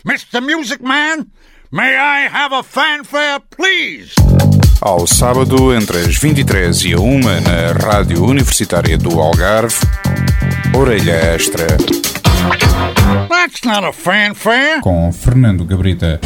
Mr. Music Man, may I have a fanfare, please? Ao sábado, entre as 23 e a 1 na Rádio Universitária do Algarve, Orelha Extra. That's not a fanfare. Com Fernando Gabrita.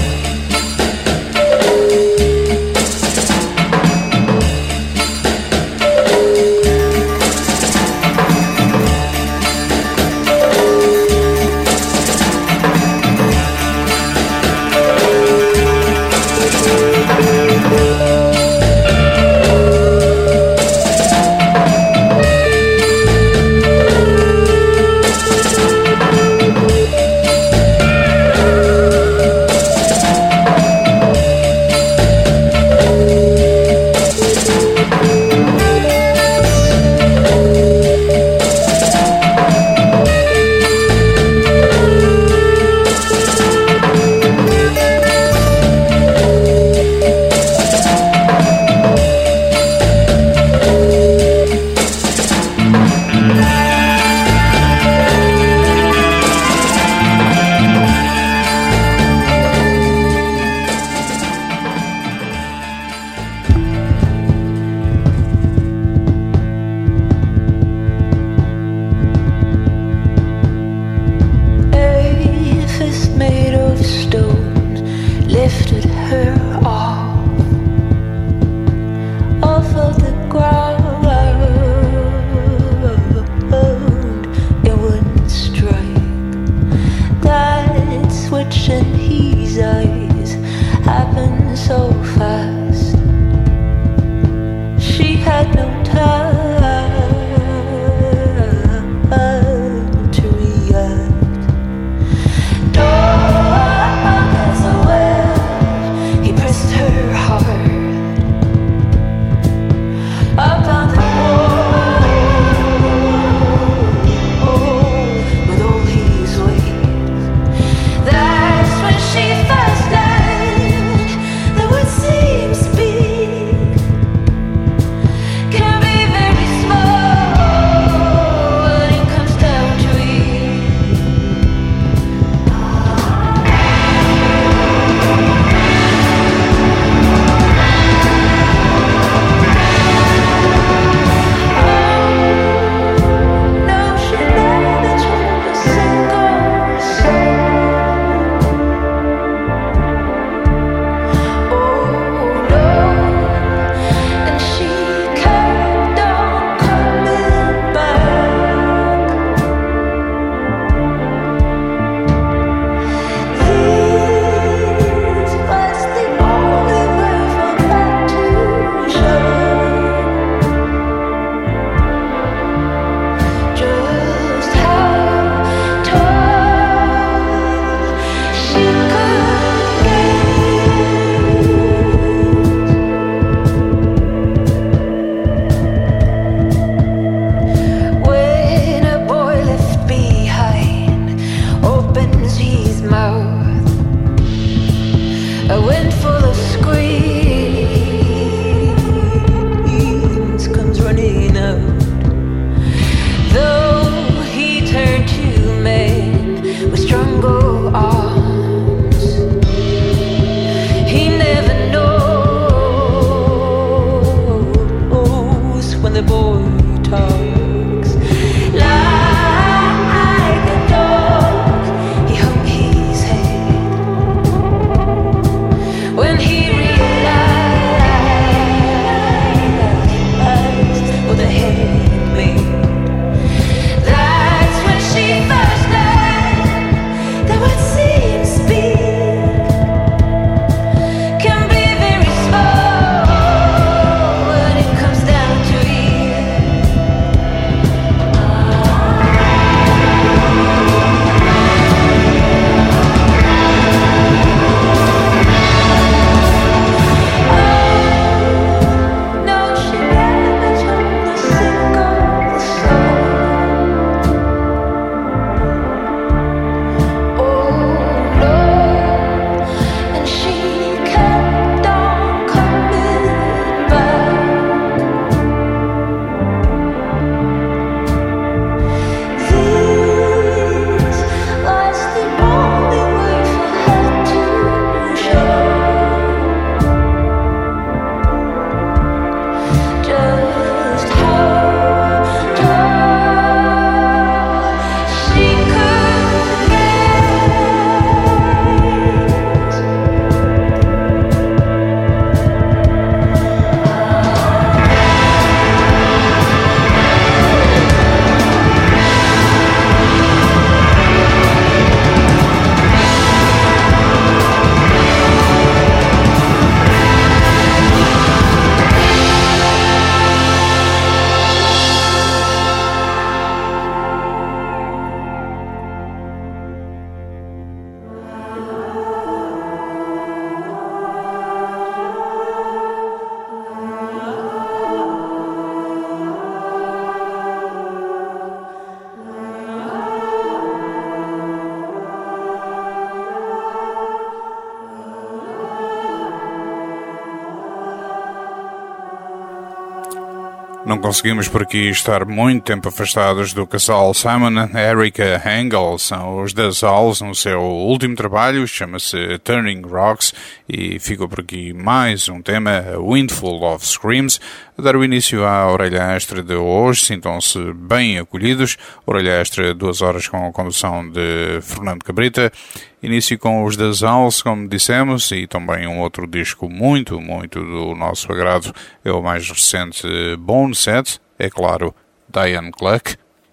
Não conseguimos por aqui estar muito tempo afastados do casal Simon e Erika Engel. São os The Zals no seu último trabalho, chama-se Turning Rocks, e ficou por aqui mais um tema, A Windful of Screams, a dar o início à Orelha Extra de hoje. Sintam-se bem acolhidos. Orelha Extra, 2 horas com a condução de Fernando Cabrita. Início com os The Zals, como dissemos, e também um outro disco muito do nosso agrado. É o mais recente Bone Set, é claro, Diane Cluck.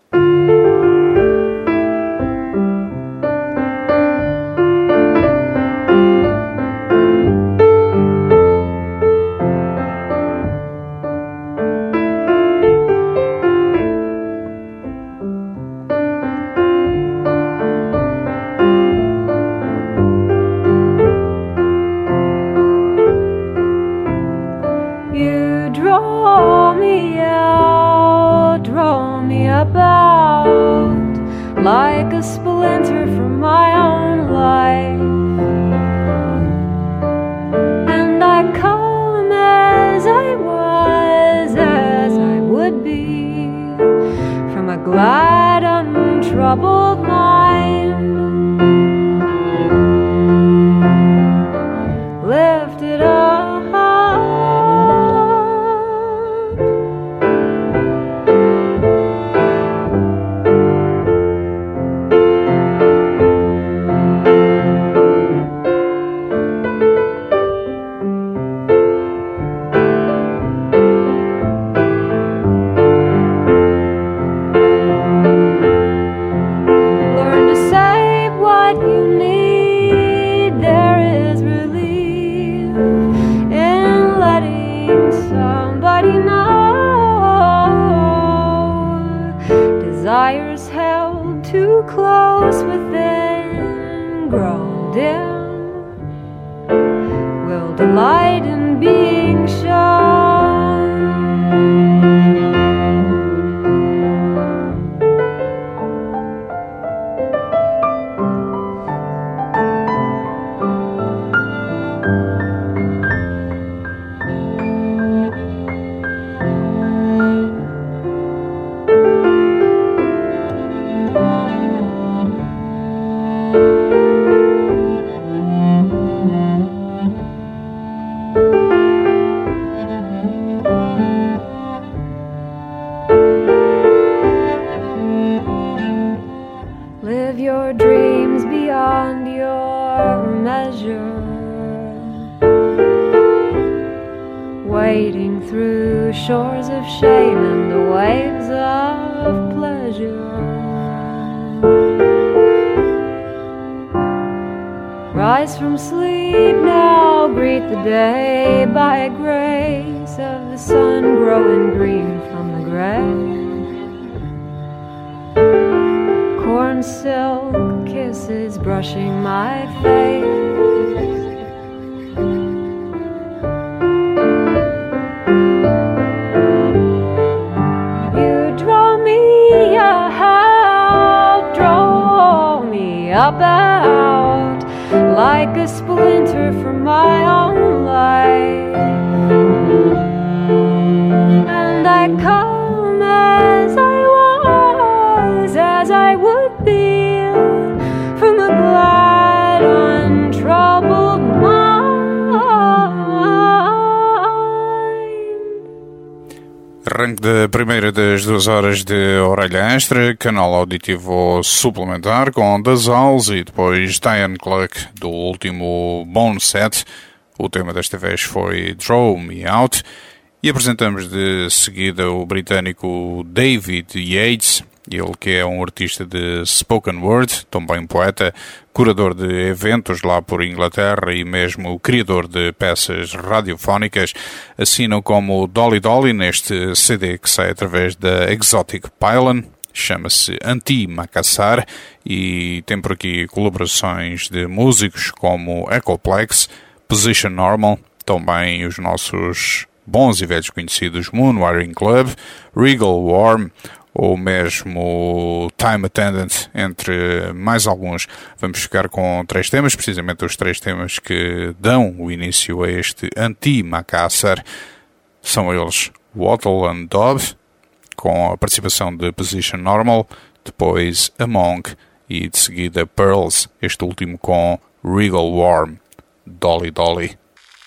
Like a splinter from my own life, and I come as I was, as I would be, from a glad, untroubled mind, lifted up. Desires held too close within, grown dim, will delight in being shown. Live your dreams beyond your measure, wading through shores of shame and the waves of pleasure. Rise from sleep now, greet the day by grace of the sun growing green from the gray. Corn silk kisses brushing my face. You draw me out, draw me up out, like a splinter from my own life, and I come as I was, as I would be, from a glad, untroubled mind. Arranque da primeira das 2 horas de Orelha Extra, canal auditivo suplementar com The Zals e depois Diane Cluck do último Bone Set. O tema desta vez foi Draw Me Out. E apresentamos de seguida o britânico David Yates, ele que é um artista de spoken word, também poeta, curador de eventos lá por Inglaterra e mesmo criador de peças radiofónicas. Assinam como Dolly Dolly neste CD que sai através da Exotic Pylon. Chama-se Anti-Macassar e tem por aqui colaborações de músicos como Echoplex, Position Normal, também os nossos bons e velhos conhecidos Moonwiring Club, Regal Worm ou mesmo Time Attendant, entre mais alguns. Vamos ficar com 3 temas, precisamente os 3 temas que dão o início a este Anti-Macassar. São eles Wattle and Dove, com a participação de Position Normal, depois Among e de seguida Pearls, este último com Regal Warm, Dolly Dolly.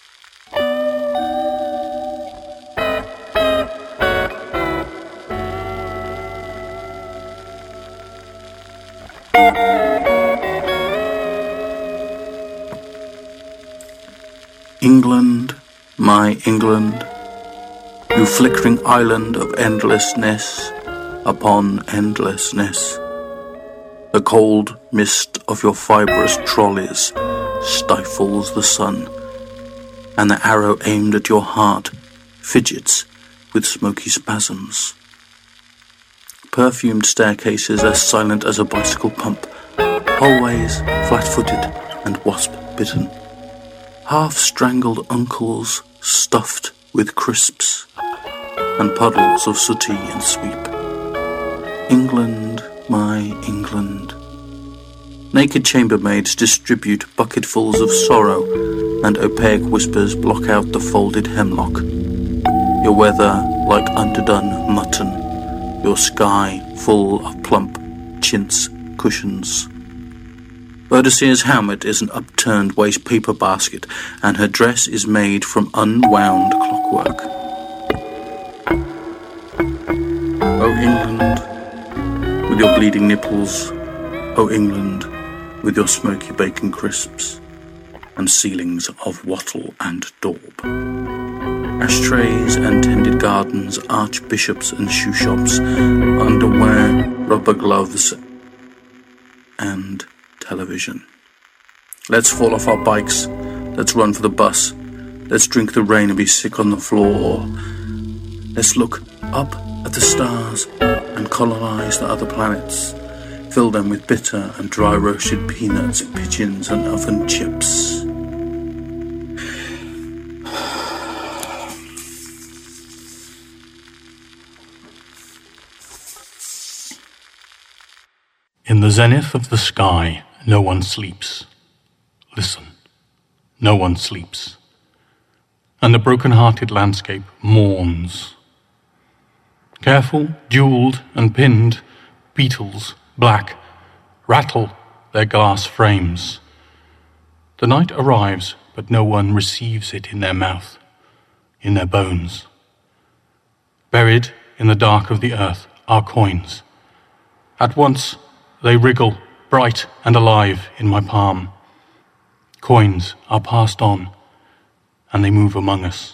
England, my England, you flickering island of endlessness upon endlessness. The cold mist of your fibrous trolleys stifles the sun, and the arrow aimed at your heart fidgets with smoky spasms. Perfumed staircases as silent as a bicycle pump, hallways flat-footed and wasp-bitten. Half-strangled uncles stuffed with crisps, and puddles of sooty and sweep. England, my England. Naked chambermaids distribute bucketfuls of sorrow, and opaque whispers block out the folded hemlock. Your weather like underdone mutton, your sky full of plump chintz cushions. Boadicea's helmet is an upturned waste paper basket, and her dress is made from unwound clockwork. O England, with your bleeding nipples, O England, with your smoky bacon crisps, and ceilings of wattle and daub. Ashtrays and tended gardens, archbishops and shoe shops, underwear, rubber gloves, and television. Let's fall off our bikes. Let's run for the bus. Let's drink the rain and be sick on the floor. Let's look up at the stars and colonize the other planets. Fill them with bitter and dry roasted peanuts, pigeons and oven chips. In the zenith of the sky, no one sleeps. Listen, no one sleeps. And the broken-hearted landscape mourns. Careful, jeweled and pinned, beetles, black, rattle their glass frames. The night arrives, but no one receives it in their mouth, in their bones. Buried in the dark of the earth are coins. At once they wriggle, bright and alive, in my palm. Coins are passed on, and they move among us.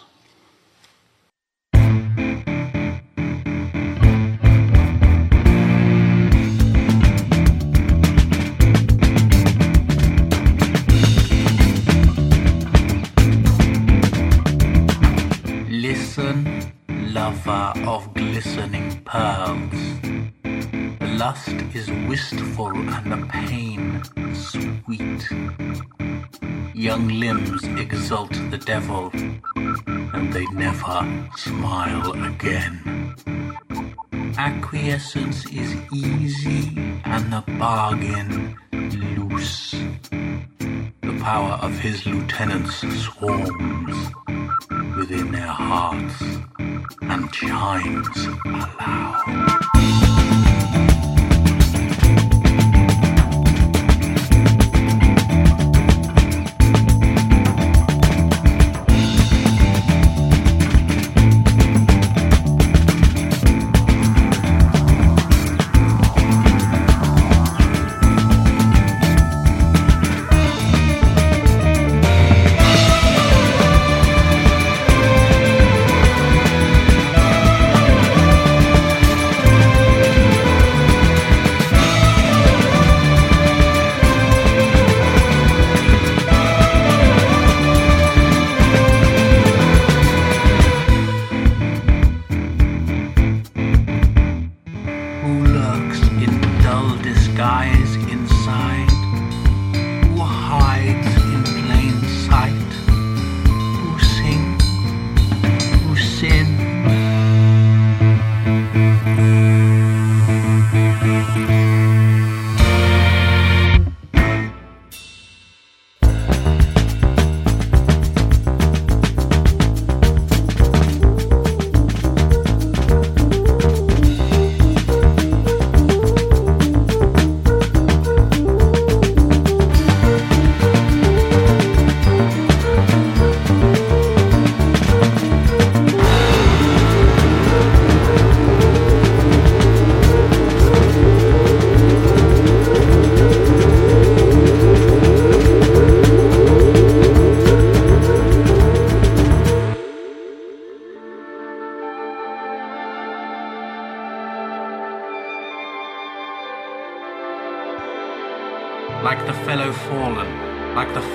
Listen, lover of glistening pearls. The lust is wistful and the pain sweet. Young limbs exult the devil, and they never smile again. Acquiescence is easy and the bargain loose. The power of his lieutenants swarms within their hearts and chimes aloud.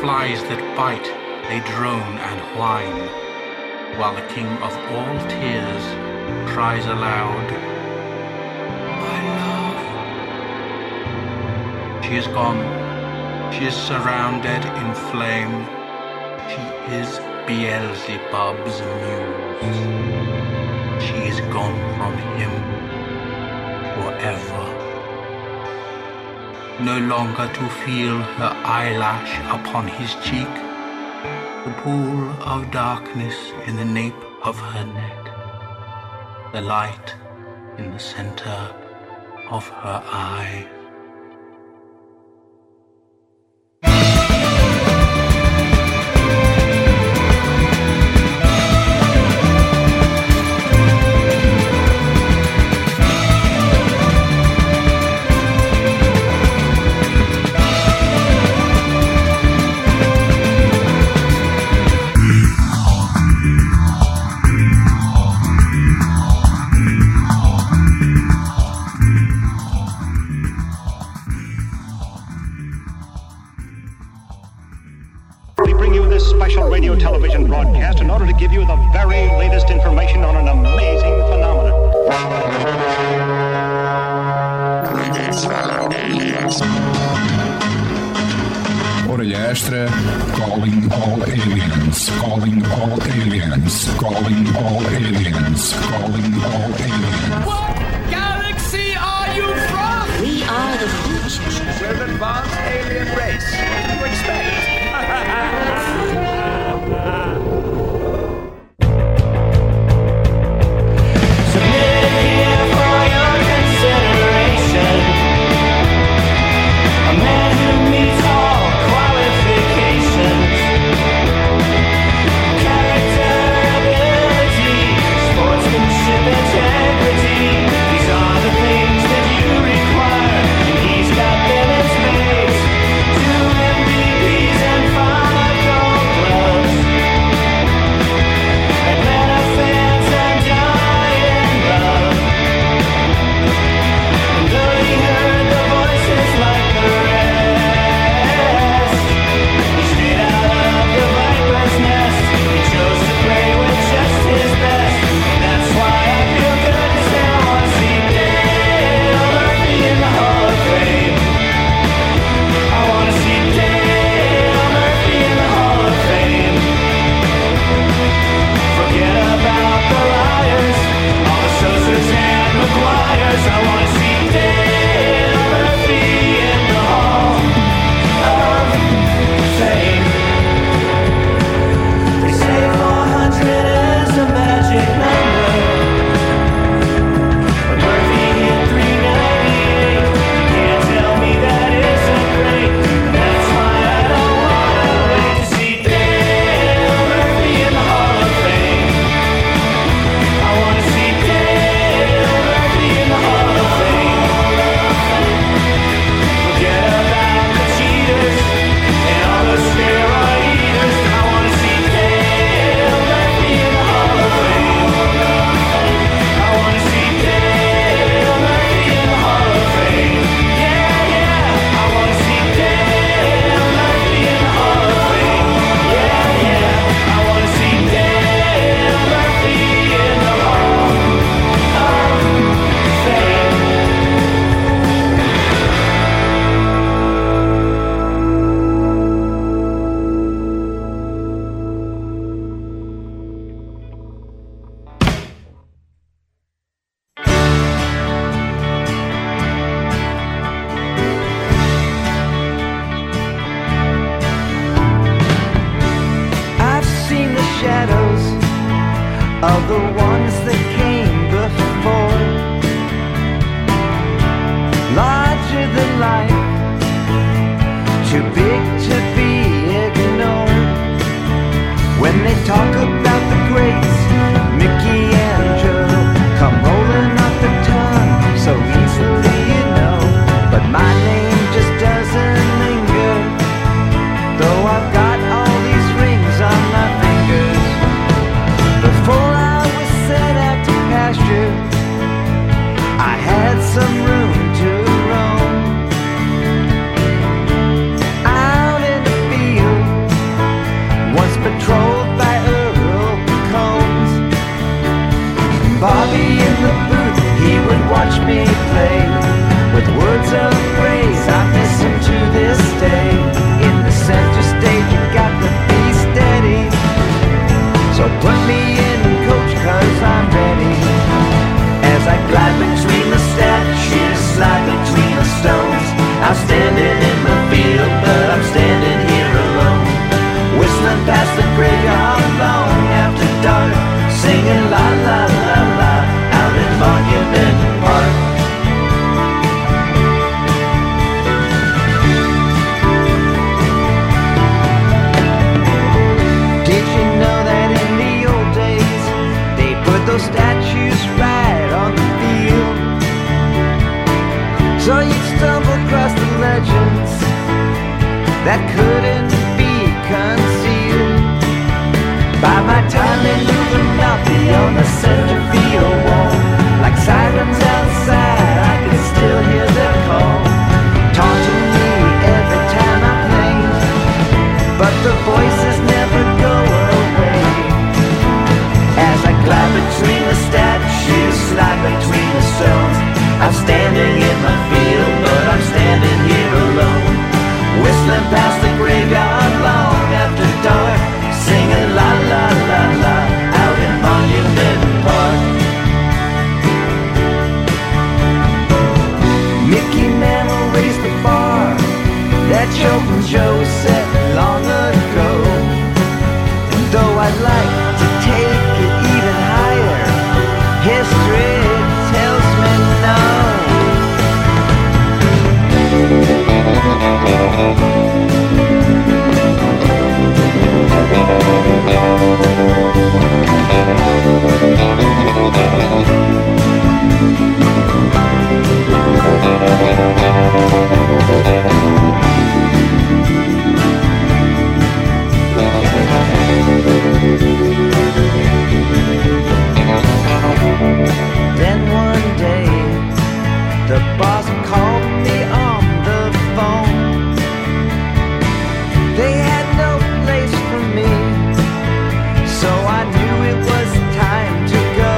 flies that bite, they drone and whine, while the king of all tears cries aloud, "My love." She is gone. She is surrounded in flame. She is Beelzebub's muse. She is gone from him forever. No longer to feel her eyelash upon his cheek, the pool of darkness in the nape of her neck, the light in the center of her eye. Radio television broadcast in order to give you the very latest information on an amazing phenomenon. Orelha Extra, calling all aliens, calling all aliens, calling all aliens, calling all aliens. What galaxy are you from? We are the future. We're an advanced alien race. What do you expect? of the ones that came before. Larger than life, too big to be ignored. When they talk about the greats, Mickey and Joe come rolling off the tongue so easily, you know. But my name just doesn't linger, though I've got all these rings on my fingers. Before I was that couldn't be concealed. By my time they knew the mouth beyond the center field wall. Like sirens outside, I could still hear their call, taunting me every time I played. But the voices never go away. As I glide between the statues, slide between the stones, I'm standing in my field, but I'm standing here alone, whistling past the graveyard long after dark, singing la la la la out in Monument Park. Mickey Mantle raised the bar that Joltin' Joe set long ago. And though I'd like to take it even higher, history tells me no. Then one day, the boss called me on the phone. They had no place for me, so I knew it was time to go.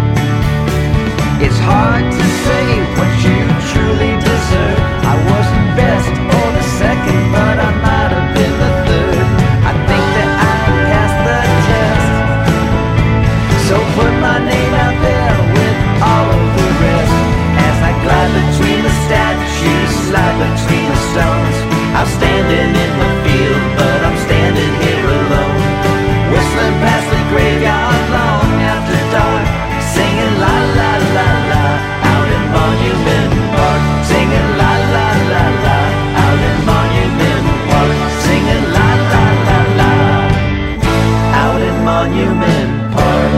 It's hard to say what you truly deserve. I wasn't best or the second, but I might have been the third. I think that I passed the test, so put my name out there with all of the rest. As I glide between the statues, slide between the stones, I'm standing in the field, but I'm standing here alone, whistling past the graveyard long after dark, singing la la la la out in Monument Park, singing la la la la out in Monument Park, singing la la la la out in Monument Park.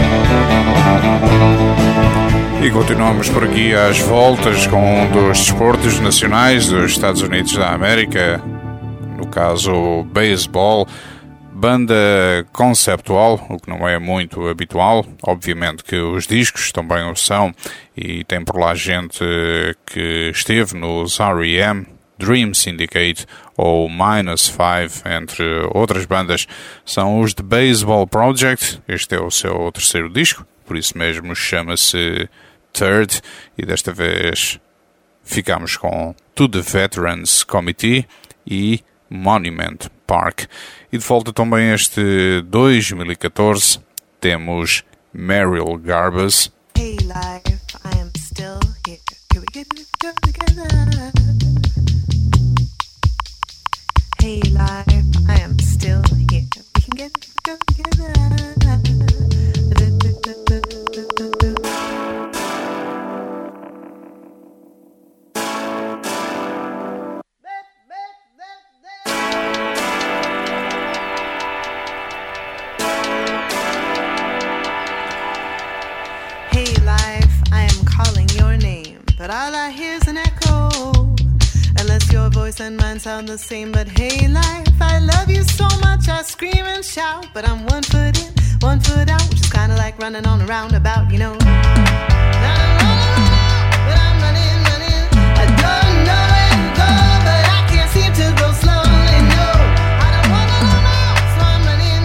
E continuamos por aqui às voltas com um dos desportos nacionais dos Estados Unidos da América, no caso o beisebol, banda conceptual, o que não é muito habitual. Obviamente que os discos também o são, e tem por lá gente que esteve nos R.E.M., Dream Syndicate ou Minus Five, entre outras bandas. São os The Baseball Project. Este é o seu terceiro disco, por isso mesmo chama-se Third, e desta vez ficamos com To The Veterans Committee e Monument Park. E de volta também este 2014 temos Meryl Garbus. Hey life, I am still here. Can we get go together? Hey life, I am still here. We can get go together. But all I hear is an echo, unless your voice and mine sound the same. But hey life, I love you so much, I scream and shout. But I'm 1 foot in, 1 foot out, which is kinda like running on a roundabout, you know. But I'm running, I don't know where to go, but I can't seem to go slowly, no. I don't wanna run out, so I'm running,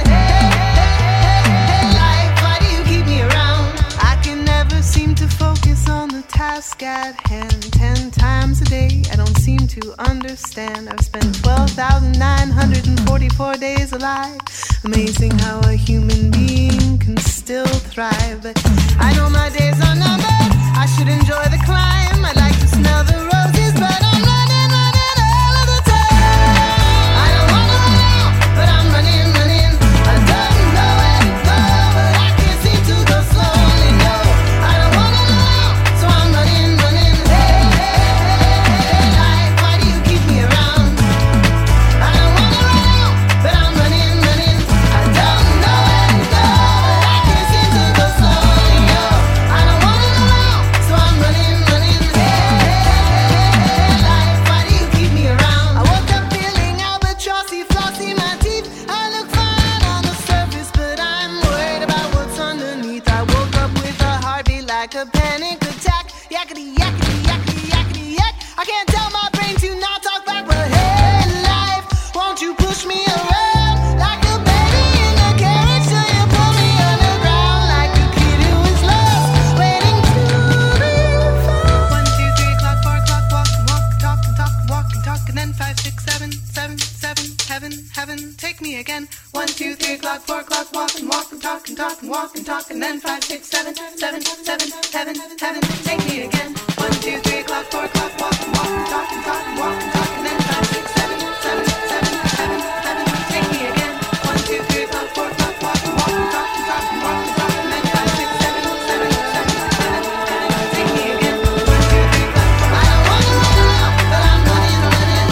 hey life, why do you keep me around? I can never seem to focus on the task at hand. 10 times a day, I don't seem to understand. I've spent 12,944 days alive. Amazing how a human being can still thrive. But I know my days are numbered, I should enjoy the climb. I'd like to smell the roses, but I'm running all of the time. I don't wanna run out, but I'm running. I don't know where to go, but I can't seem to go slowly, no. I don't wanna run out, so I'm running. Hey life, why do you keep me around? I don't wanna run out, but I'm running. I don't know where to go, but I can't seem to go slowly, no. I don't wanna run out, so I'm running. heaven, take me again. 1, 2, 3 o'clock, 4 o'clock, walk and walk and talk and talk and walk and talk, and then 5, 6, 7, heaven, take me again. 1, 2, 3 o'clock, 4 o'clock, walk and walk and talk and talk and walk and talk, and then 5, 6, 7, heaven, take me again. 1, 2, 3 o'clock, 4 o'clock, walk and walk and talk and talk and walk and talk, and then 5, 6, 7, take me again. 1, 2, 3 o'clock. I don't wanna love, but I'm running.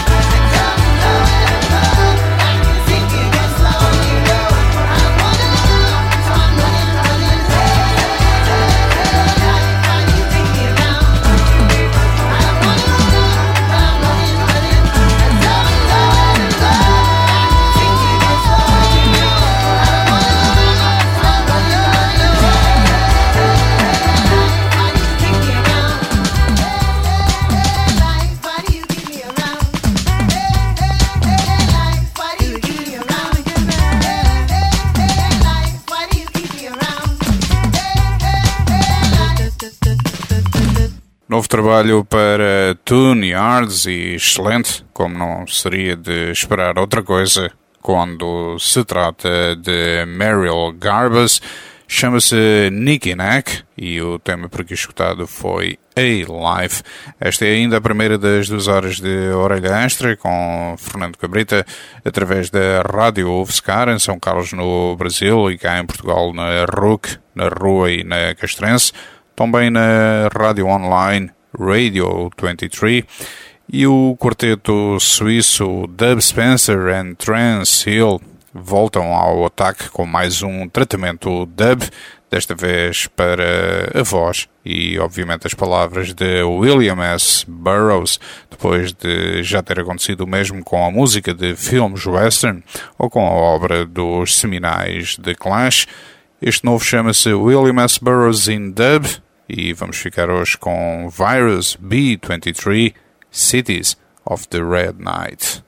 Novo trabalho para Tune Yards e excelente, como não seria de esperar outra coisa quando se trata de Mariel Garbus. Chama-se Nicky Nack e o tema por aqui escutado foi A-Life. Esta é ainda a primeira das 2 horas de Orelha Extra com Fernando Cabrita através da Rádio UFSCar em São Carlos no Brasil e cá em Portugal na RUC, na Rua e na Castrense. Também na rádio online Radio 23 e o quarteto suíço Dub Spencer and Trance Hill voltam ao ataque com mais um tratamento dub, desta vez para a voz e obviamente as palavras de William S. Burroughs, depois de já ter acontecido o mesmo com a música de filmes western ou com a obra dos seminais The Clash. Este novo chama-se William S. Burroughs in Dub e vamos ficar hoje com Virus B23, Cities of the Red Night.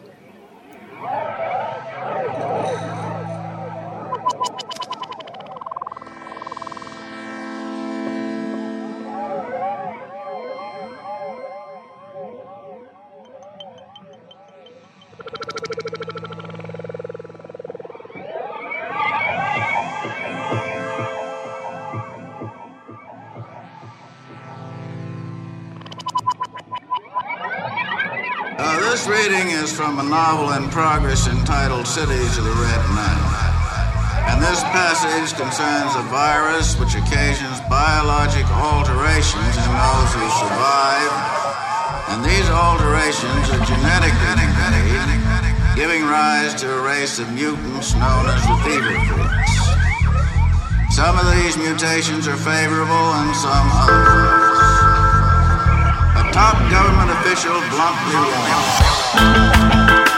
This reading is from a novel in progress entitled Cities of the Red Night. And this passage concerns a virus which occasions biologic alterations in those who survive. And these alterations are genetically conveyed, giving rise to a race of mutants known as the fever freaks. Some of these mutations are favorable and some otherwise. A top government official bluntly warned.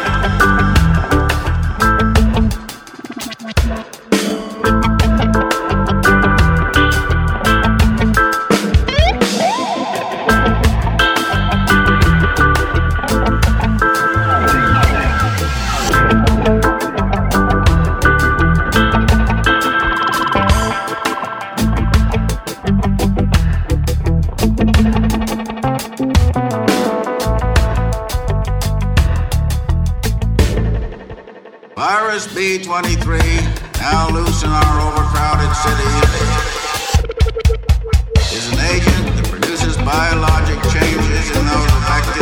Virus B23, now loose in our overcrowded cities, is an agent that produces biologic changes in those affected.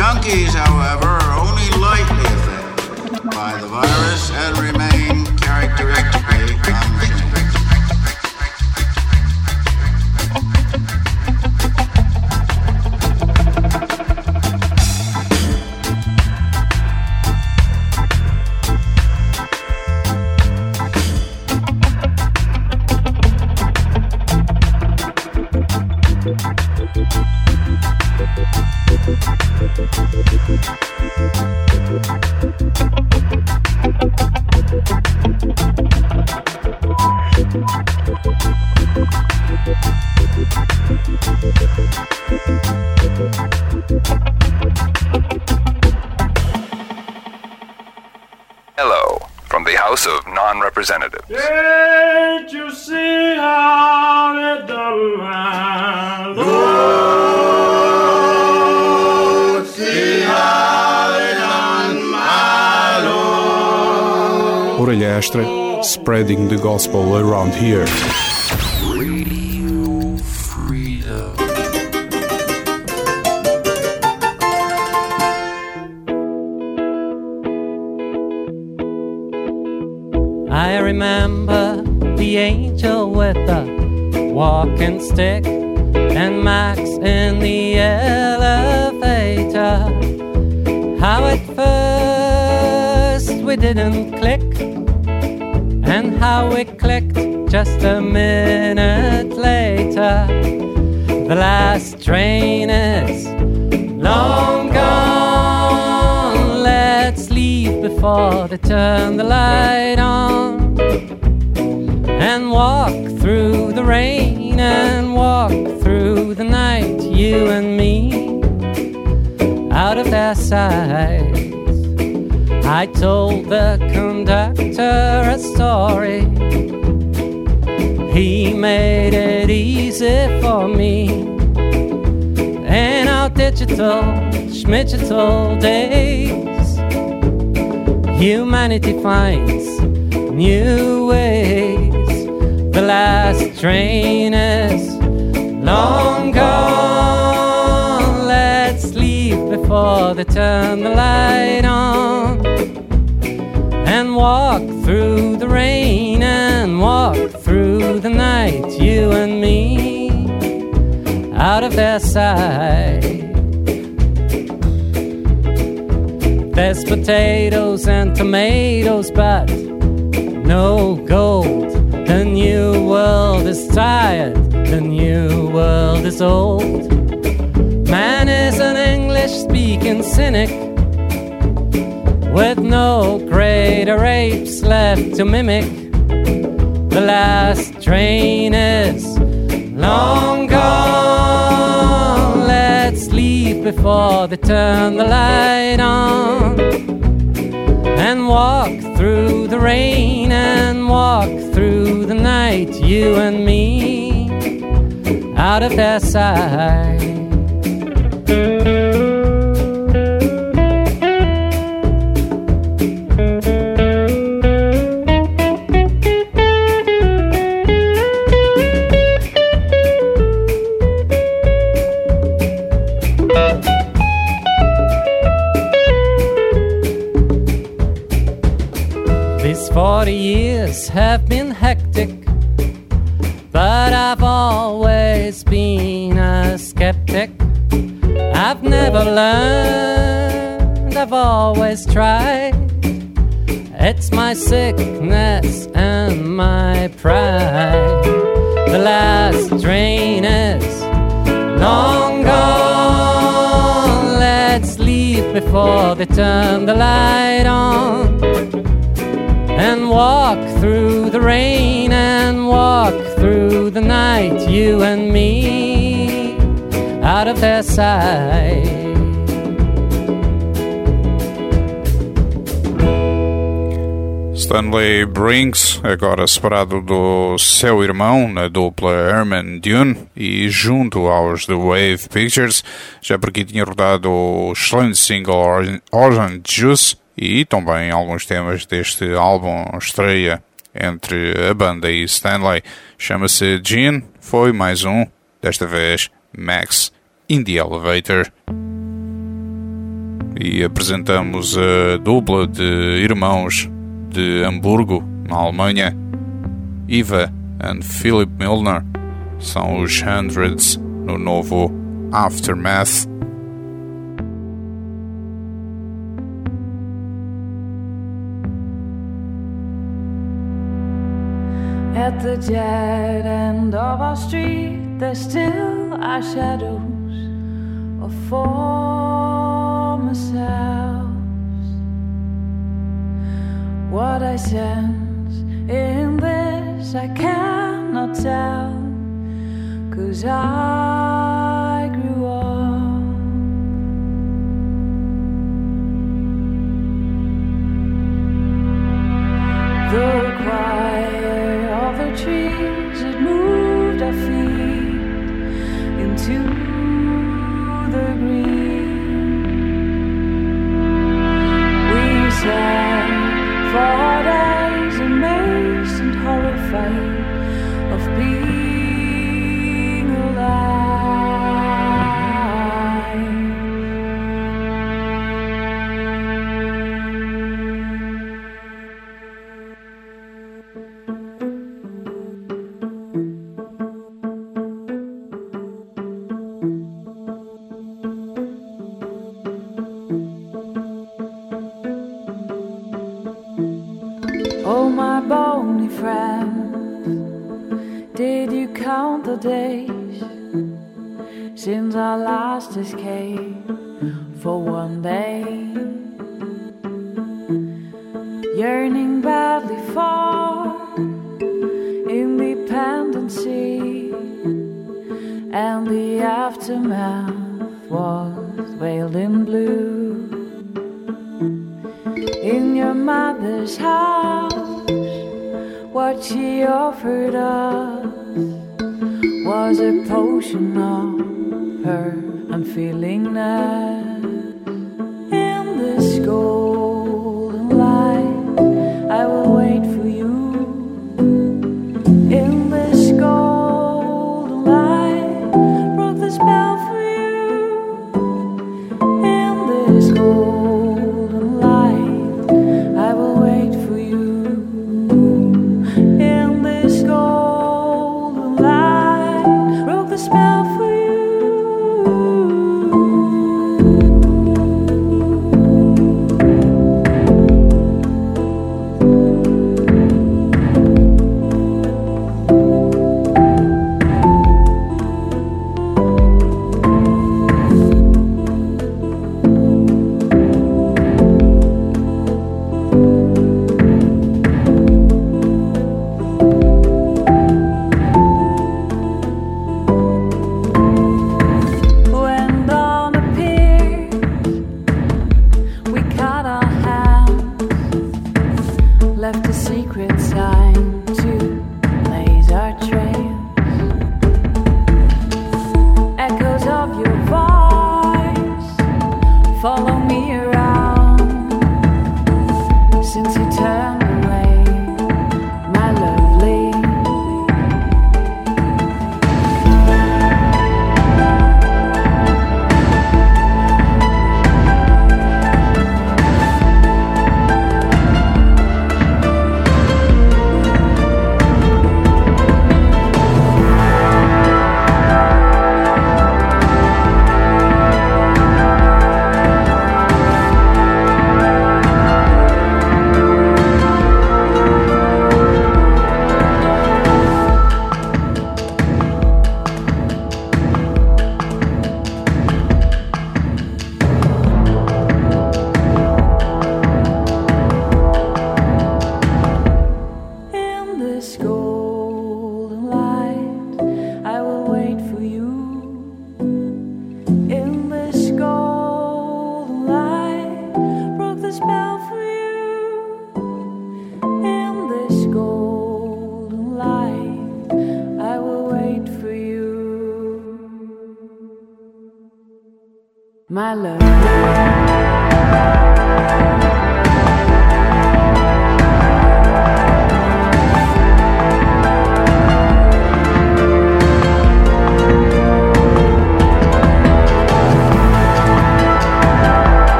Junkies, however, are only lightly affected by the virus and remain characteristically unchanged. Hello, from the House of Non-Representatives. Can't you see how it done my Lord? See how it done my Lord. Orelha Extra, spreading the gospel around here. Radio Freedom. I remember the angel with the walking stick and Max in the elevator. How at first we didn't click, and how we clicked just a minute later. The last train is long gone. Let's leave before they turn the light on, and walk through the rain and walk through the night, you and me, out of their sight. I told the conductor a story. He made it easy for me. In our digital, schmidigital days, humanity finds new ways. The last train is long gone. Let's leave before they turn the light on, and walk through the rain and walk through the night, you and me, out of their sight. There's potatoes and tomatoes, but no gold. The new world is tired, the new world is old. Man is an English-speaking cynic with no greater apes left to mimic. The last train is long gone. Let's leave before they turn the light on, and walk through the rain and walk through the night, you and me, out of their sight. These 40 years have been hectic, but I've always been a skeptic. I've never learned, I've always tried. It's my sickness and my pride. The last train is long gone. Let's leave before they turn the light on, and walk through the rain and walk through the night, you and me, out of their sight. Stanley Brinks, agora separado do seu irmão na dupla Herman Dune e junto aos The Wave Pictures, já por aqui tinha rodado o excelente single Orange Juice e também alguns temas deste álbum estreia entre a banda e Stanley. Chama-se Gene, foi mais um, desta vez Max in the Elevator. e apresentamos a dupla de irmãos de Hamburgo, na Alemanha, Eva and Philip Milner. São os Hundreds no novo Aftermath. At the dead end of our street, there still are shadows of former selves. What I sense in this I cannot tell, 'cause I grew up. The choir of the trees, it moved our feet into the green. We sat for days amazed and horrified of being alive. Oh, my bony friend, did you count the days since our last escape for one day? Yearning badly for independency, and the aftermath was veiled in blue. In your mother's house, what she offered us was a potion of her unfeelingness. In this golden light, I will wait for you. In this golden light, broke the spell for you. In this golden light, I will wait for you. In this golden light, broke the spell for you. When dawn appeared, we cut our hands, left a secret sign to blaze our trails. Echoes of your voice follow me around since you turned away, my lovely. In this golden light, I will wait for you. In this golden light, broke the spell for you. In this golden light, I will wait for you, my love.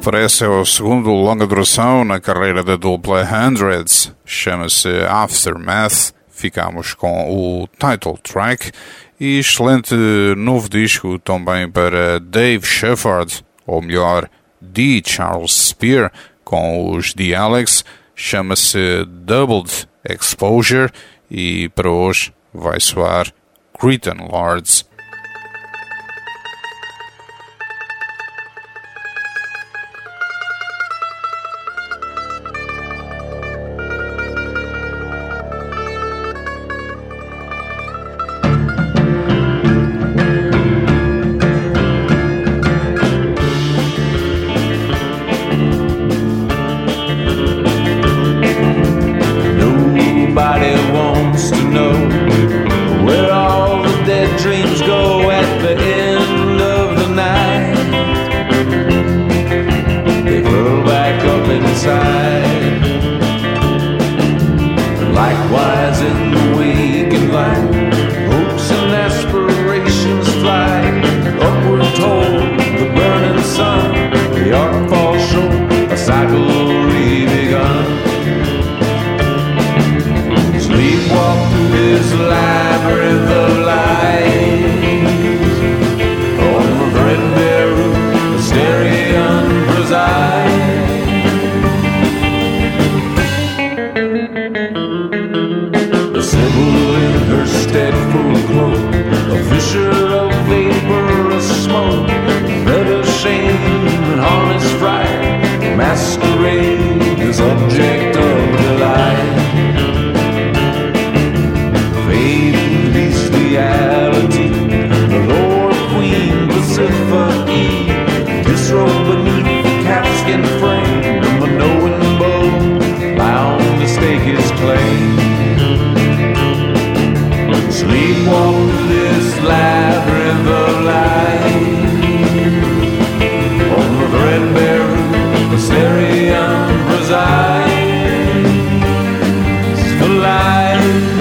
parece, é o segundo longa duração na carreira da dupla Hundreds. Chama-se Aftermath. Ficamos com o title track e excelente novo disco também para Dave Shepherd, ou melhor, D. Charles Spear, com os The Alex. Chama-se Doubled Exposure e para hoje vai soar Cretan Lords. Nobody wants to know where all the dead dreams go at the end of the night. They curl back up inside. Likewise in the waking light, hopes and aspirations fly upward toward the burning sun. The arc falls short, a cycle re-begun. Sleepwalk through this labyrinth of lies. On the threadbare route, Asterion presides. The symbol in her steadful cloak, a fisher of vapor, a smoke, feather shame and harness fright, masquerade as object of delight. Bestiality, the Lord Queen Pasiphae, disrobe beneath the calfskin frame, the Minoan bow, bound to stake his claim. Sleepwalk through this labyrinth of life. On the threadbare route, Asterion presides for life.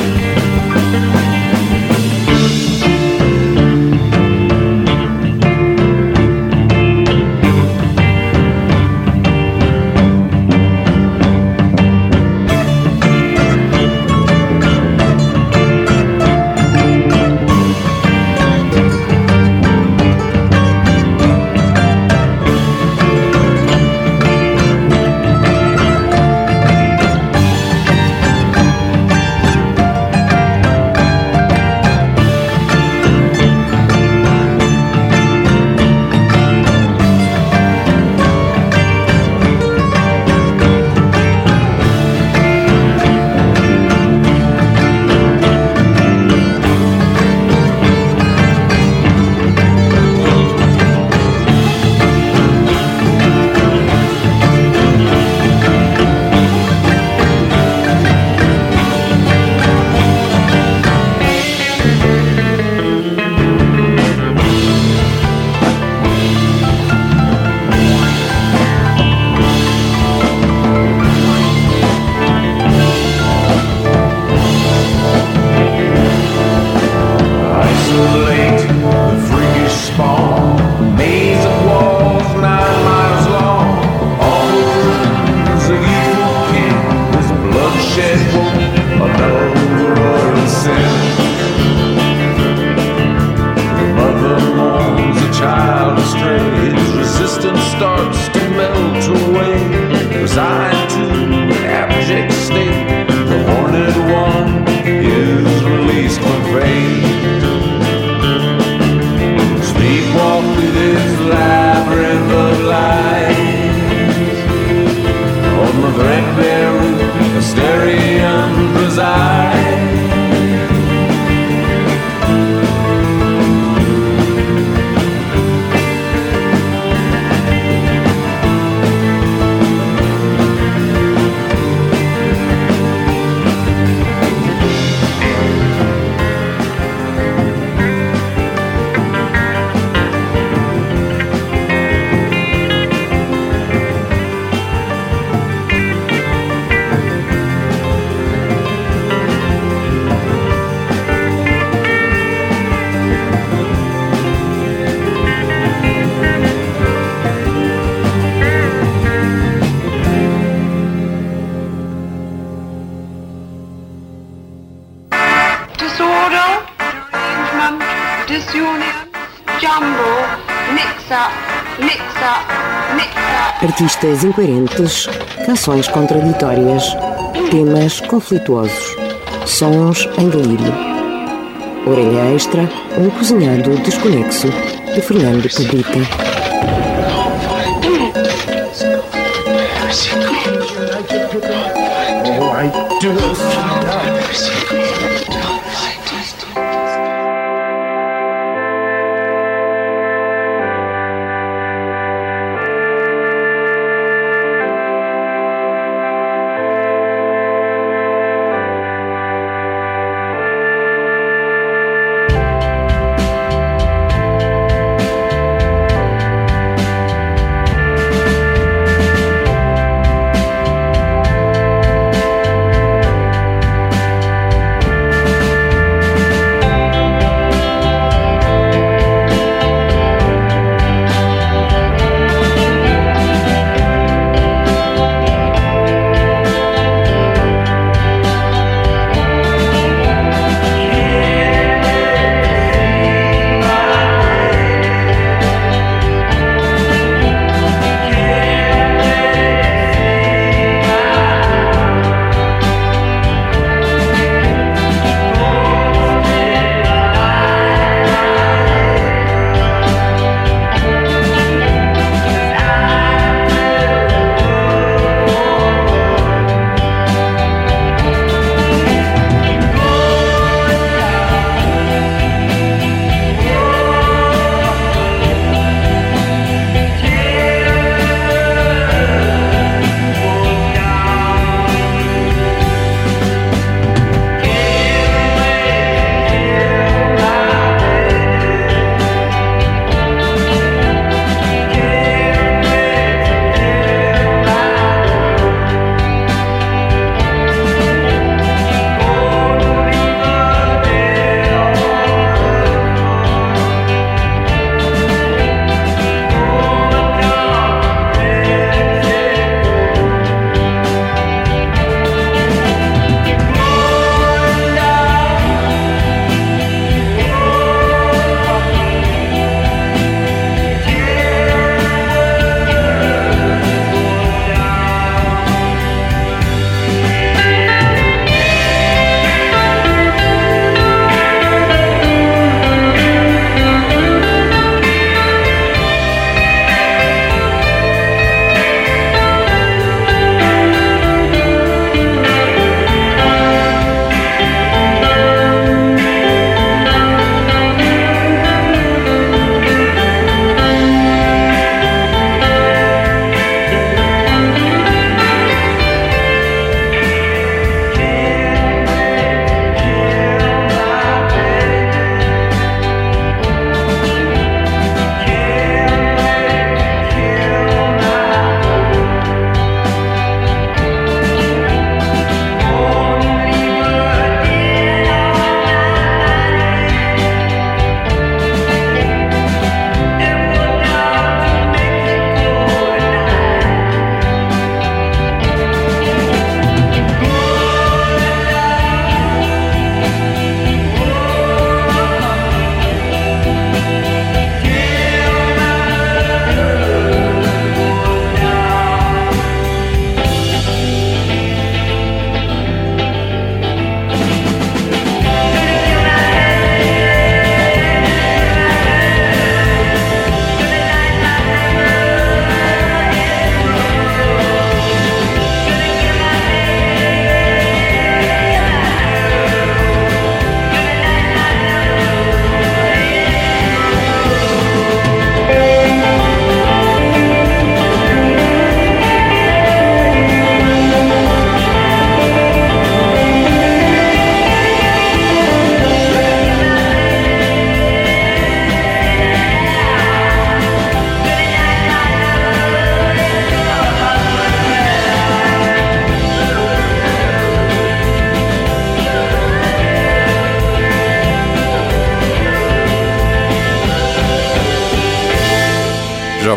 Artistas incoerentes, canções contraditórias, temas conflituosos, sons em delírio. Orelha Extra, um cozinhado desconexo, de Fernando Cabrita.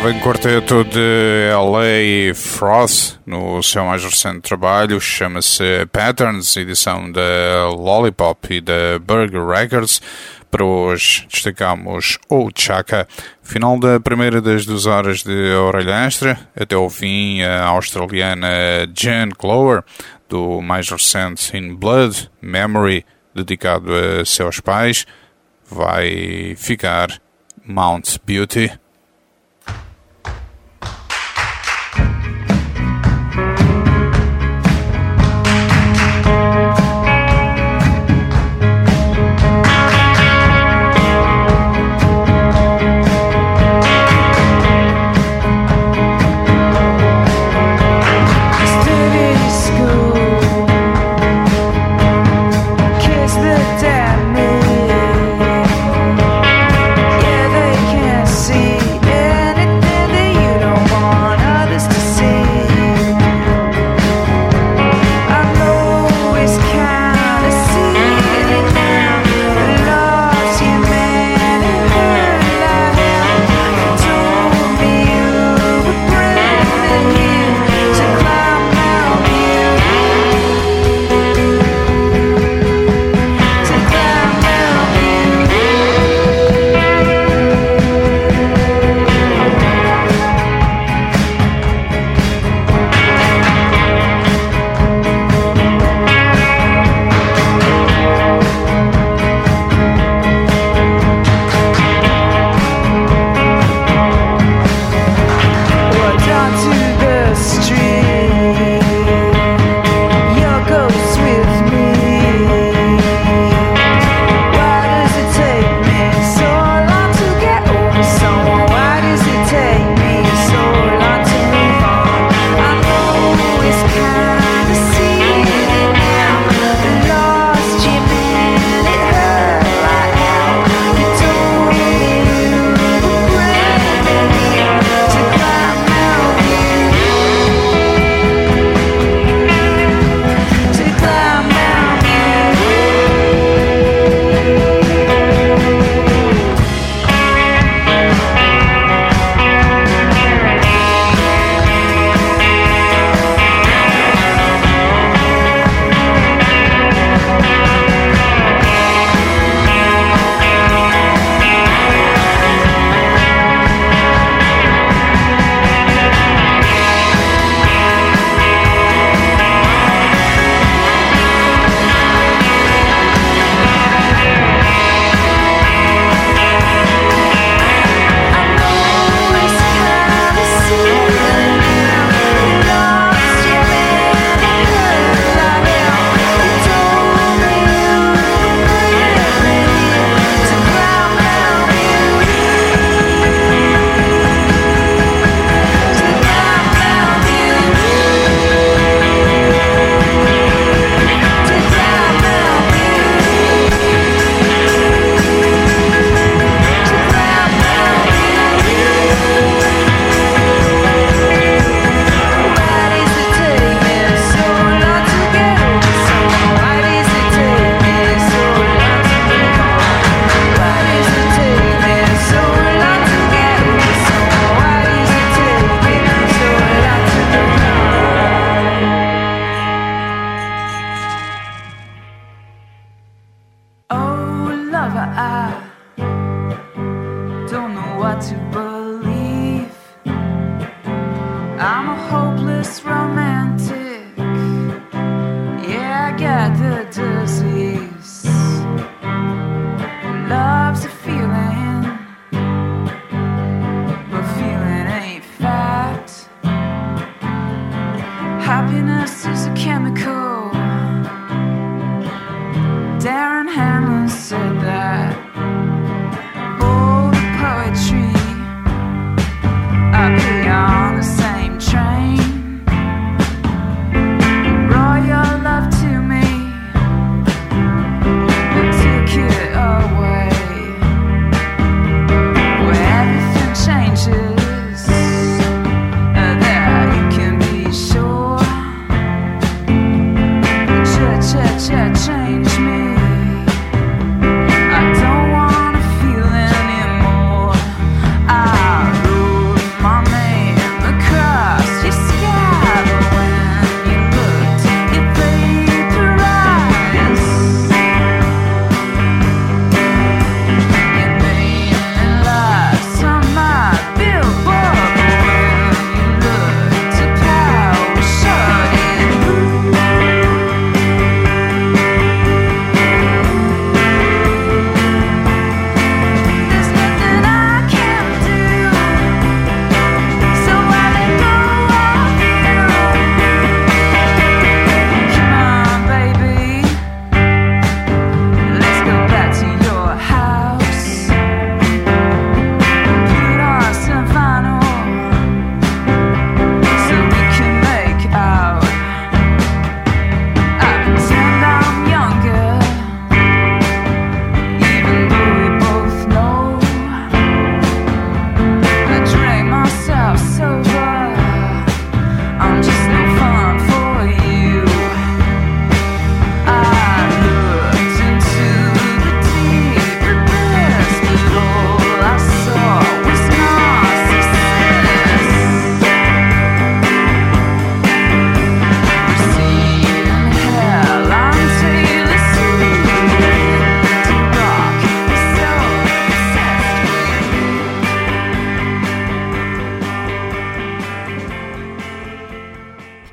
jovem quarteto de LA, Froth, no seu mais recente trabalho, chama-se Patterns, edição da Lollipop e da Burger Records. Para hoje destacamos o Chaka, final da primeira das 2 horas de Orelha Extra, até ao fim a australiana Jen Glower, do mais recente In Blood, Memory, dedicado a seus pais, vai ficar Mount Beauty.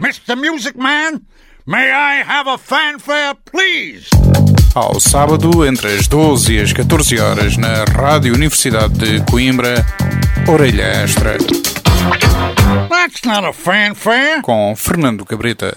Mr. Music Man, may I have a fanfare, please? Ao sábado, entre as 12 e as 14 horas, na Rádio Universidade de Coimbra, Orelha Extra. That's not a fanfare. Com Fernando Cabrita.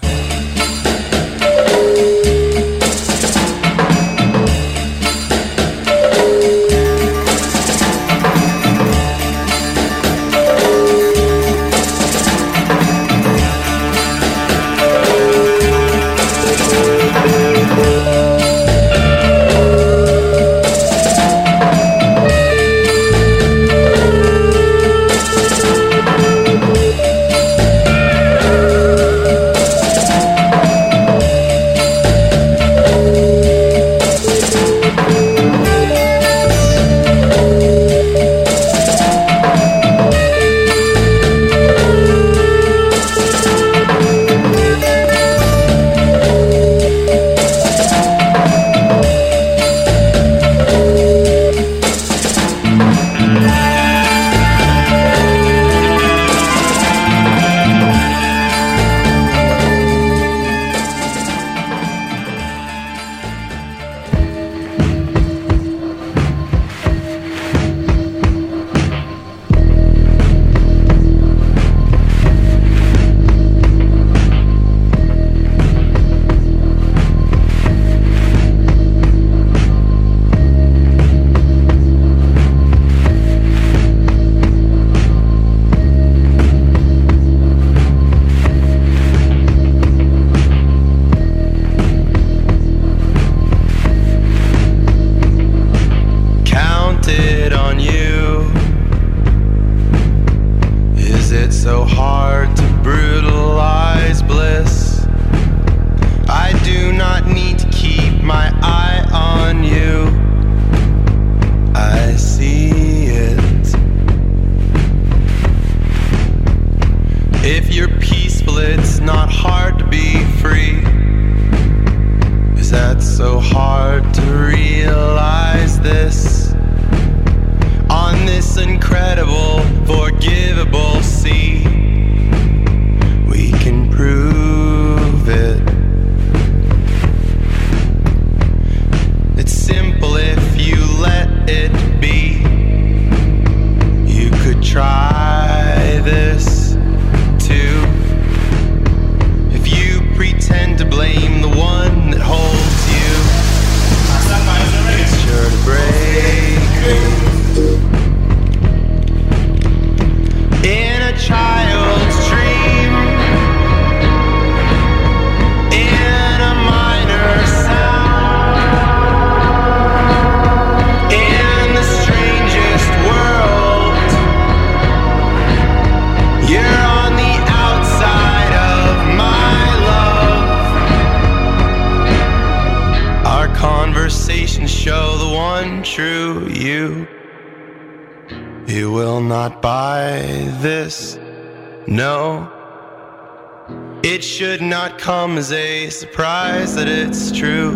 It should not come as a surprise that it's true.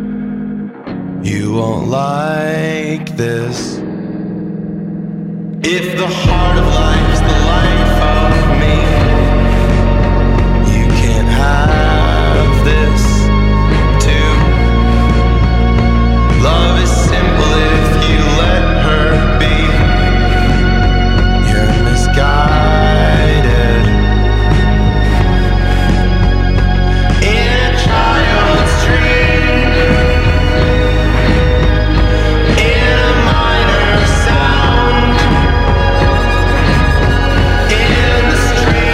You won't like this. If the heart of life is the life of me, you can't have this too. Love is simple if you let her be. You're misguided. In the street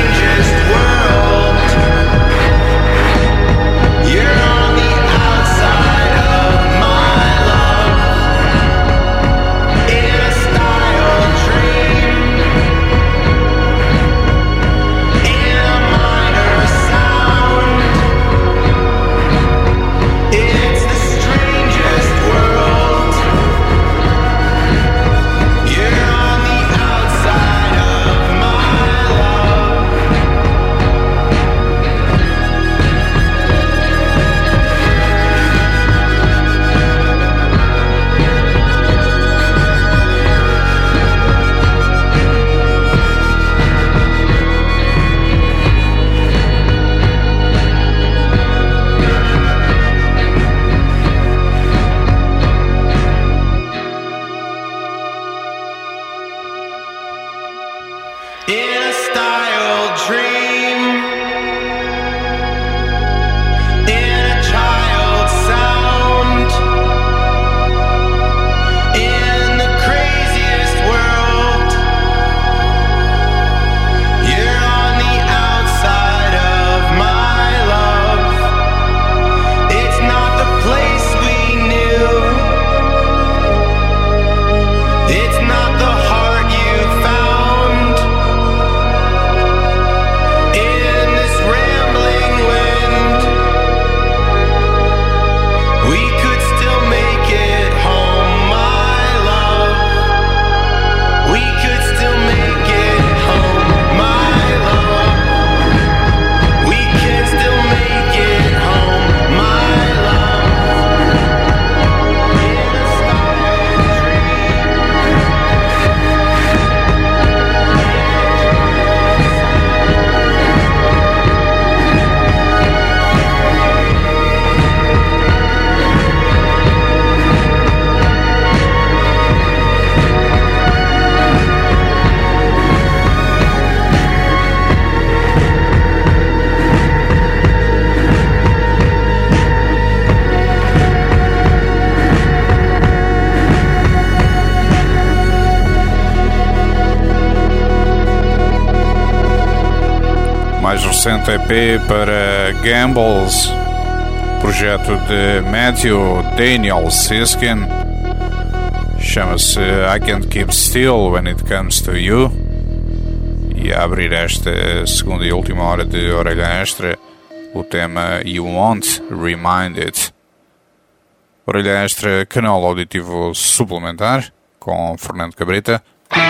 recente EP para Gambles, projeto de Matthew Daniel Siskin, chama-se I Can't Keep Still When It Comes to You, e a abrir esta segunda e última hora de Orelha Extra, o tema You Won't Remind It. Orelha Extra, canal auditivo suplementar, com Fernando Cabrita.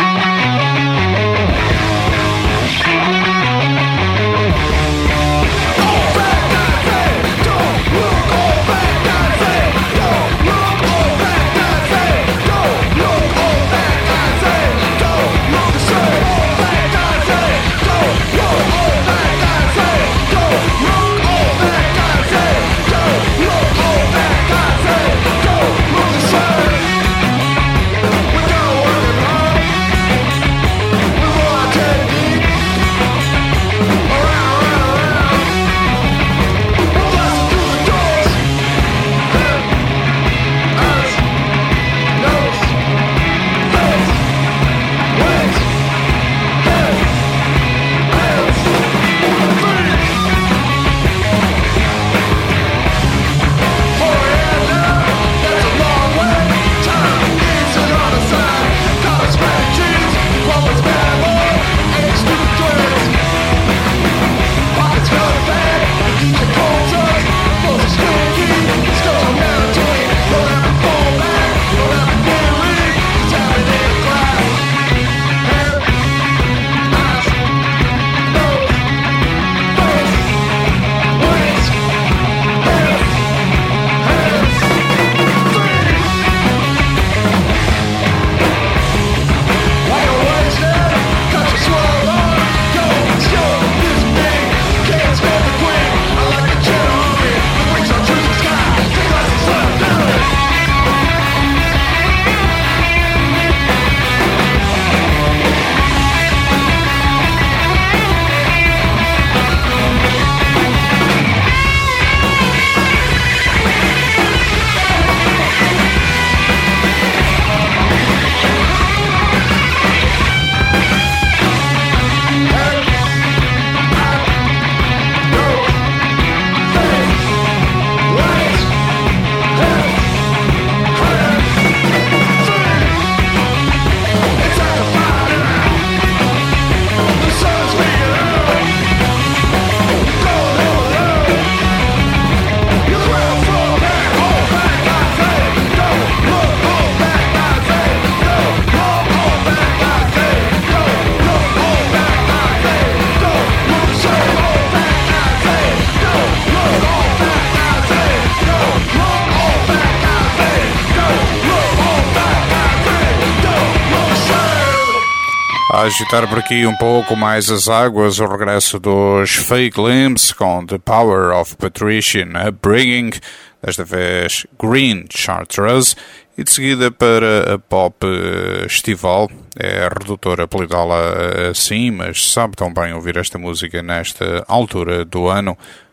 A agitar por aqui um pouco mais as águas, o regresso dos Fake Limbs com The Power of Patrician Upbringing, desta vez Green Chartreuse, e de seguida para a pop estival. É redutor apelidá-la assim, mas sabe tão bem ouvir esta música nesta altura do ano.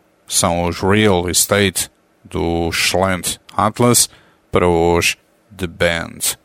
São os Real Estate do excelente Atlas, para os The Band.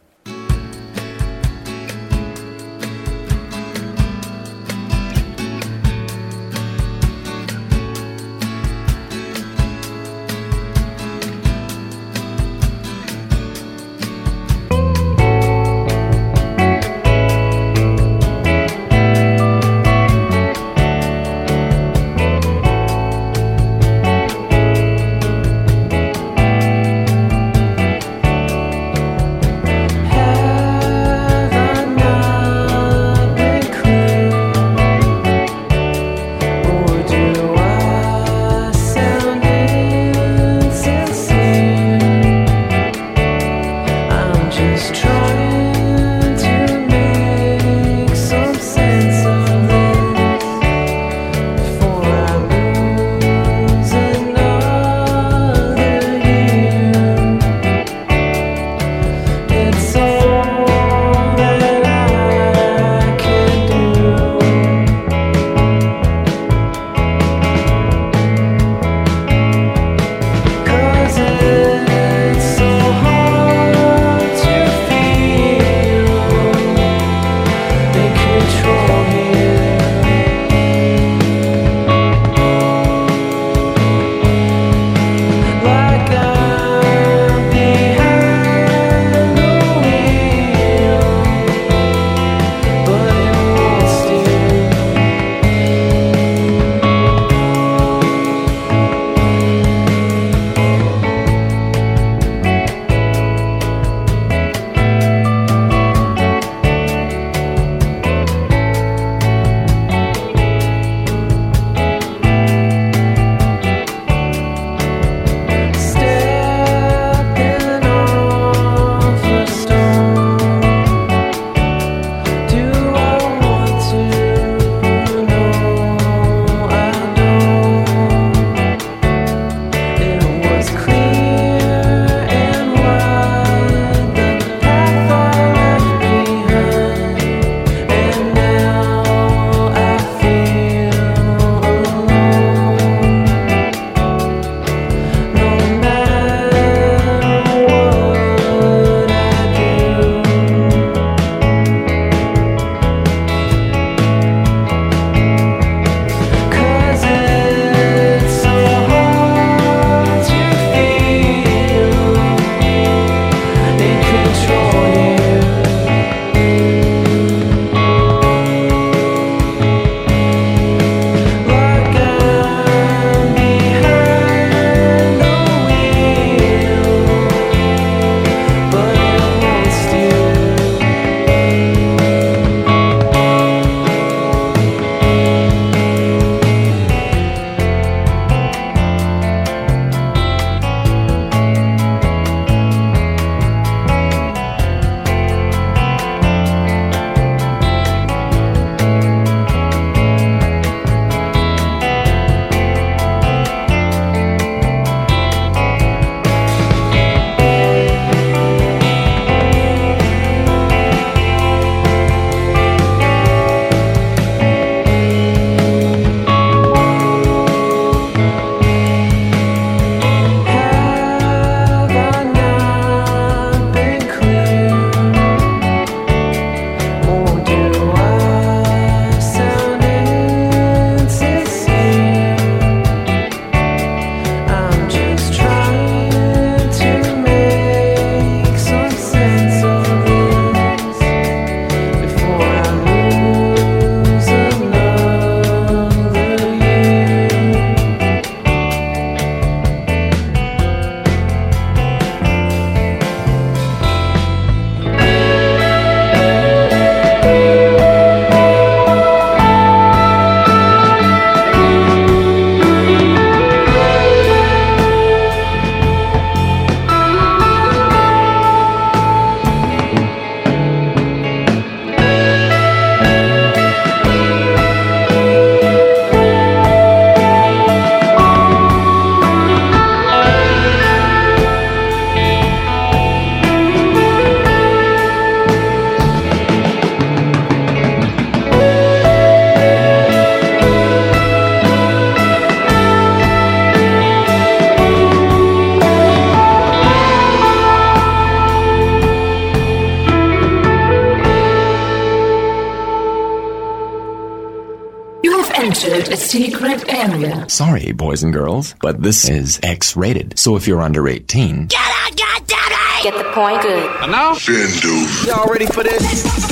a secret area. Sorry, boys and girls, but this is X-rated. So if you're under 18... Get out, goddammit! Get the point? Good. And now? Shindu. Y'all ready for this?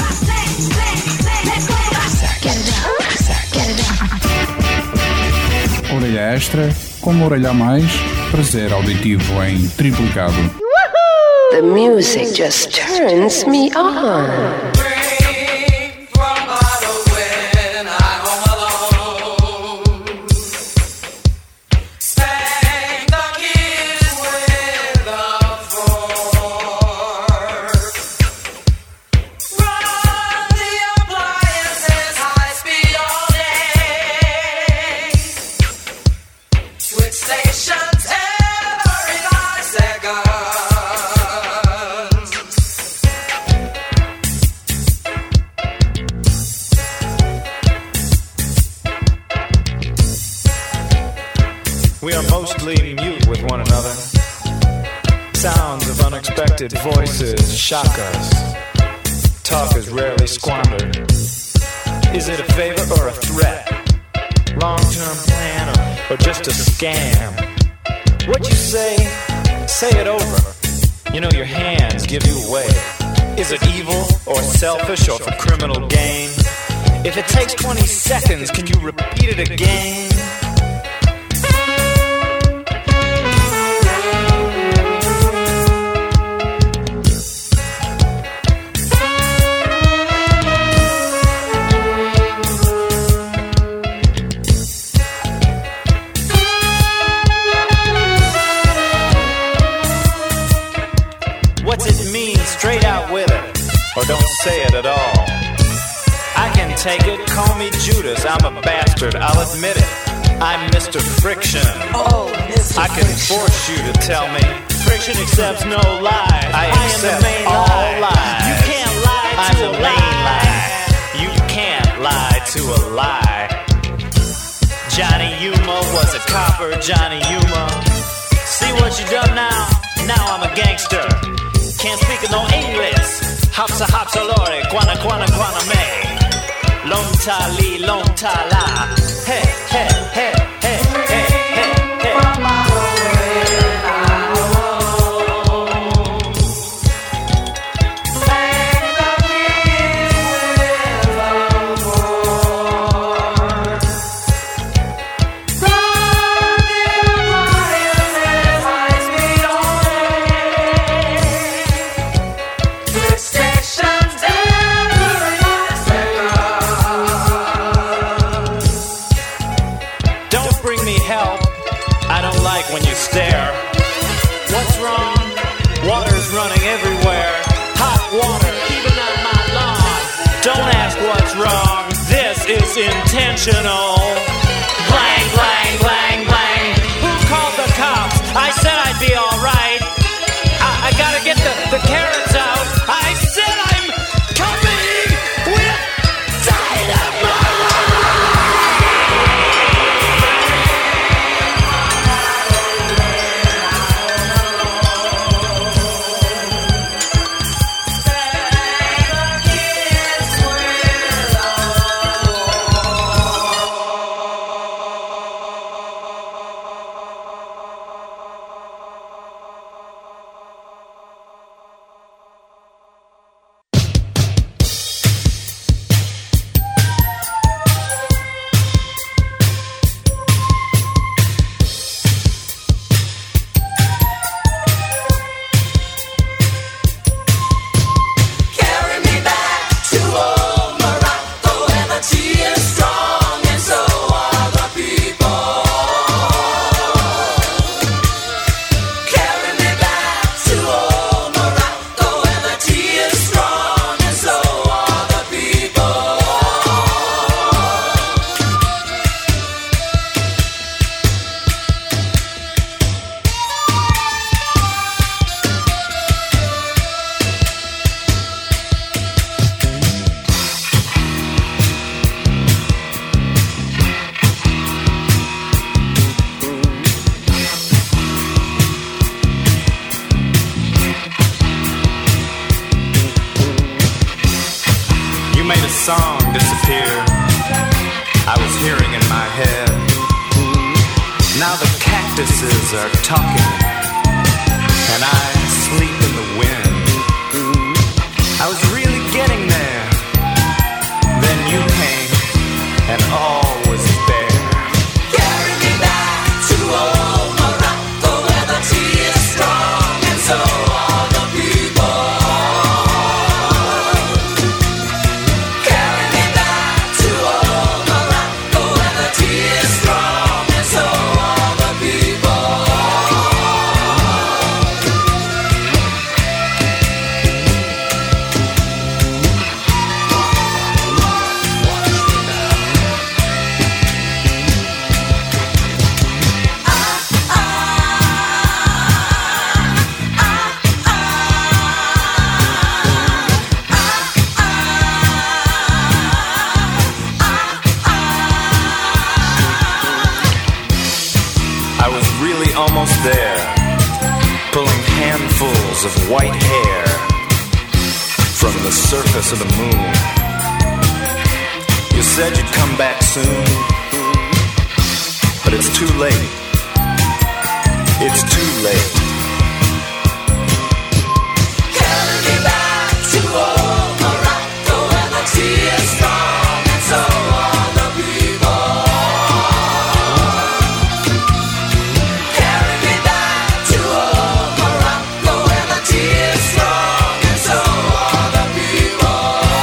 Get it out. Get it out. Orelha extra, como orelha a mais, prazer auditivo em triplicado. The music just turns me on. We are mostly mute with one another. Sounds of unexpected voices shock us. Talk is rarely squandered. Is it a favor or a threat? Long-term plan or just a scam? What you say it over. You know your hands give you away. Is it evil or selfish or for criminal gain? If it takes 20 seconds, can you repeat it again? What's it mean? Straight out with it, or don't say it at all. I can take it, call me Judas, I'm a bastard, I'll admit it. I'm Mr. Friction. Oh, Mr. I can force you to tell me. Friction accepts no lies. I accept all lies. You can't lie to a lie. You can't lie to a lie. Johnny Yuma was a copper, Johnny Yuma. See what you done now? Now I'm a gangster. Can't speak no English. Hopsa hopsa lore, guana guana guana me. Long ta li, long ta la. Hey, hey, hey, hey, hey, hey, hey. When you stare, what's wrong? Water's running everywhere. Hot water, even on my lawn. Don't ask what's wrong. This is intentional. Blang, blang, blang, blang. Who called the cops? I said I'd be alright. I gotta get the carrots out. I said I'm coming with dynamite. Song disappear. I was hearing in my head Now the cactuses are talking, and I sleep in the wind. I was really getting there. Then you came, and all was bare. Carry me back to old Morocco, where the tea is strong, and so are the people. Carry me back to old Morocco, where the tea is strong, and so are the people. I was really almost there, pulling handfuls of white hair from the surface of the moon. You said you'd come back soon, but it's too late. It's too late. Carry me back to old Morocco, where the tea is strong, and so are the people. Carry me back to old Morocco, where the tea is strong, and so are the people.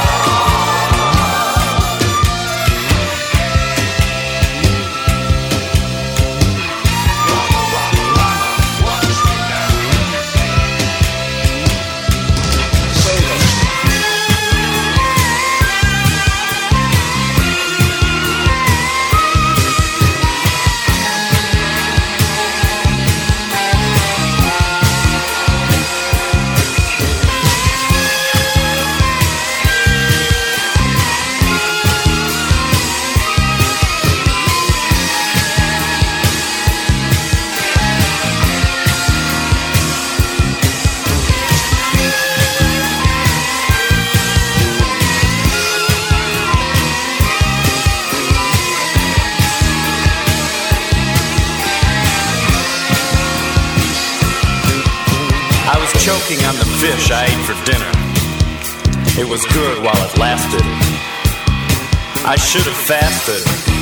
I was choking on the fish I ate for dinner. It was good while it lasted. I should have fasted.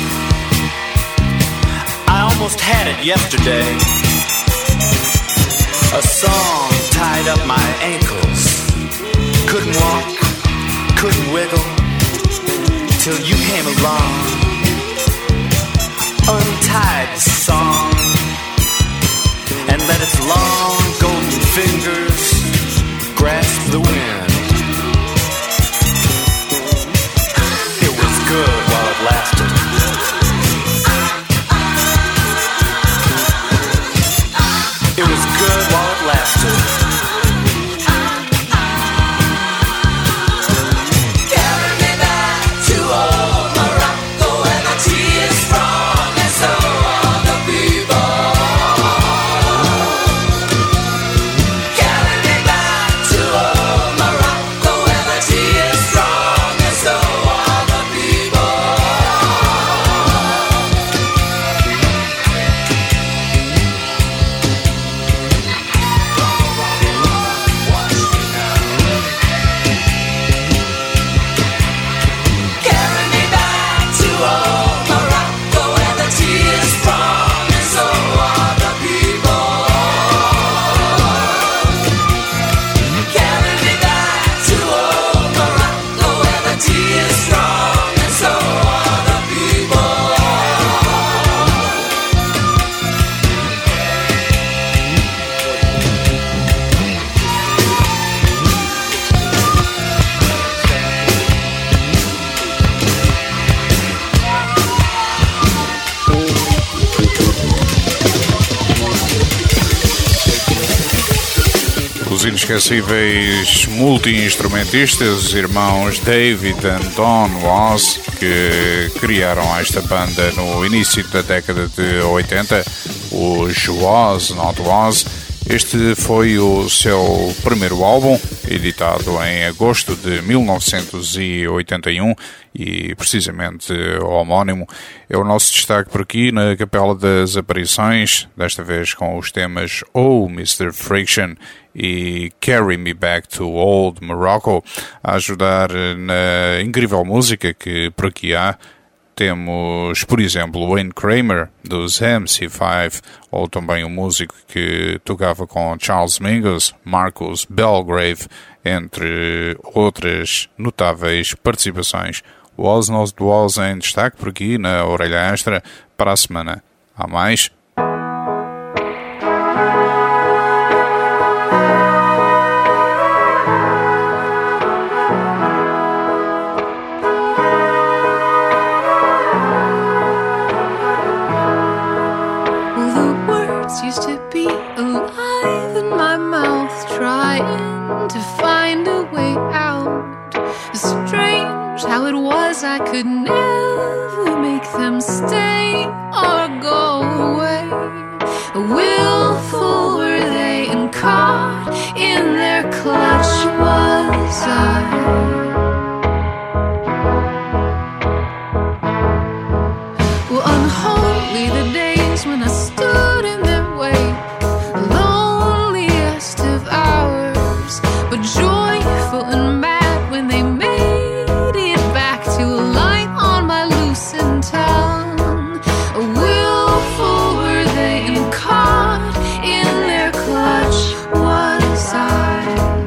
I almost had it yesterday. A song tied up my ankles. Couldn't walk, couldn't wiggle, till you came along. Untied the song, and let its long golden fingers grasp the wind. It was good while it lasted. It was good while it lasted. Carry me back to old Morocco, where the tea is strong, and so are the people. Carry me back to old Morocco, where the tea is strong, and so are the people. Carry me back to old Morocco, where the tea is strong, and so are the people. Carry me back to old Morocco, where the tea is strong, and so are the people. Os inesquecíveis multi-instrumentistas, os irmãos David and Don Was, que criaram esta banda no início da década de 80, os Was Not Was. Este foi o seu primeiro álbum editado em agosto de 1981 e precisamente homónimo. É o nosso destaque por aqui na Capela das Aparições, desta vez com os temas Oh Mr. Friction e Carry Me Back to Old Morocco, a ajudar na incrível música que por aqui há. Temos, por exemplo, Wayne Kramer, dos MC5, ou também um músico que tocava com Charles Mingus, Marcus Belgrave, entre outras notáveis participações. Was Not Was em destaque por aqui na Orelha Extra. Para a semana há mais. Used to be alive in my mouth, trying to find a way out. Strange how it was I could never make them stay or go away. Willful were they and caught in their clutch was I. Well, unholy the days when I stood in their way, loneliest of hours, but joyful and mad when they made it back to a light on my loosened tongue. Willful were they and caught in their clutch was I.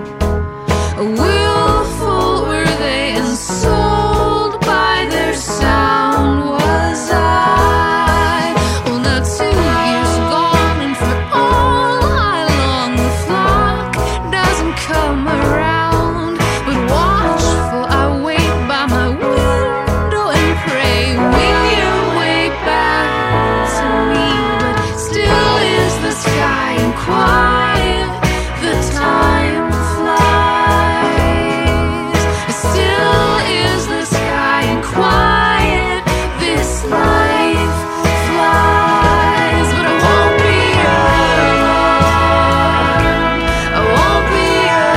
Willful were they and sold by their sound was I. Well, now 2 years gone, and for all I long, the flock doesn't come around. But watchful I wait by my window and pray, win your way back to me. But still is the sky and quiet, the time flies. Still is the sky and quiet, this life flies. But I won't be alarmed, I won't be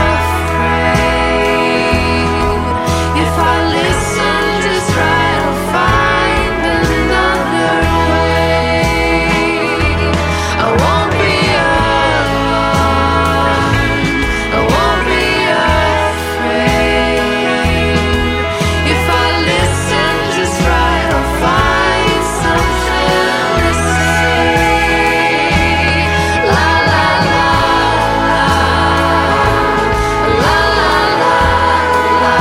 afraid. If I listen just right, I'll find another way. I won't be alarmed, I won't be afraid. If I listen just right, I'll find something to say. La la la la, la la la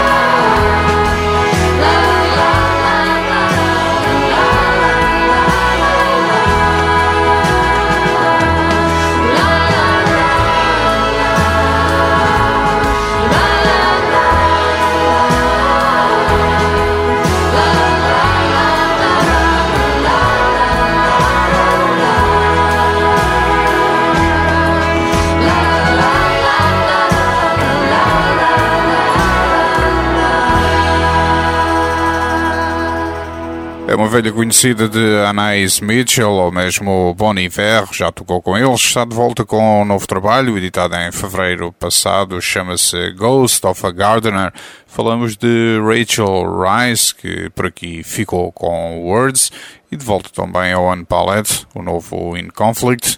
É uma velha conhecida de Anais Mitchell, ou mesmo Bon Iver, já tocou com eles, está de volta com um novo trabalho, editado em fevereiro passado, chama-se Ghost of a Gardener. Falamos de Rachel Rice, que por aqui ficou com Words, e de volta também ao Unpalette, o novo In Conflict.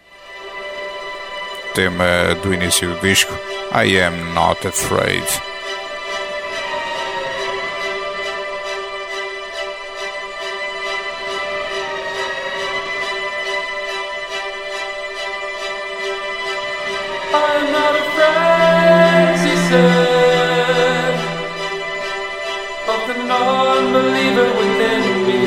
Tema do início do disco, I Am Not Afraid. I'm not afraid, she said, of the non-believer within me.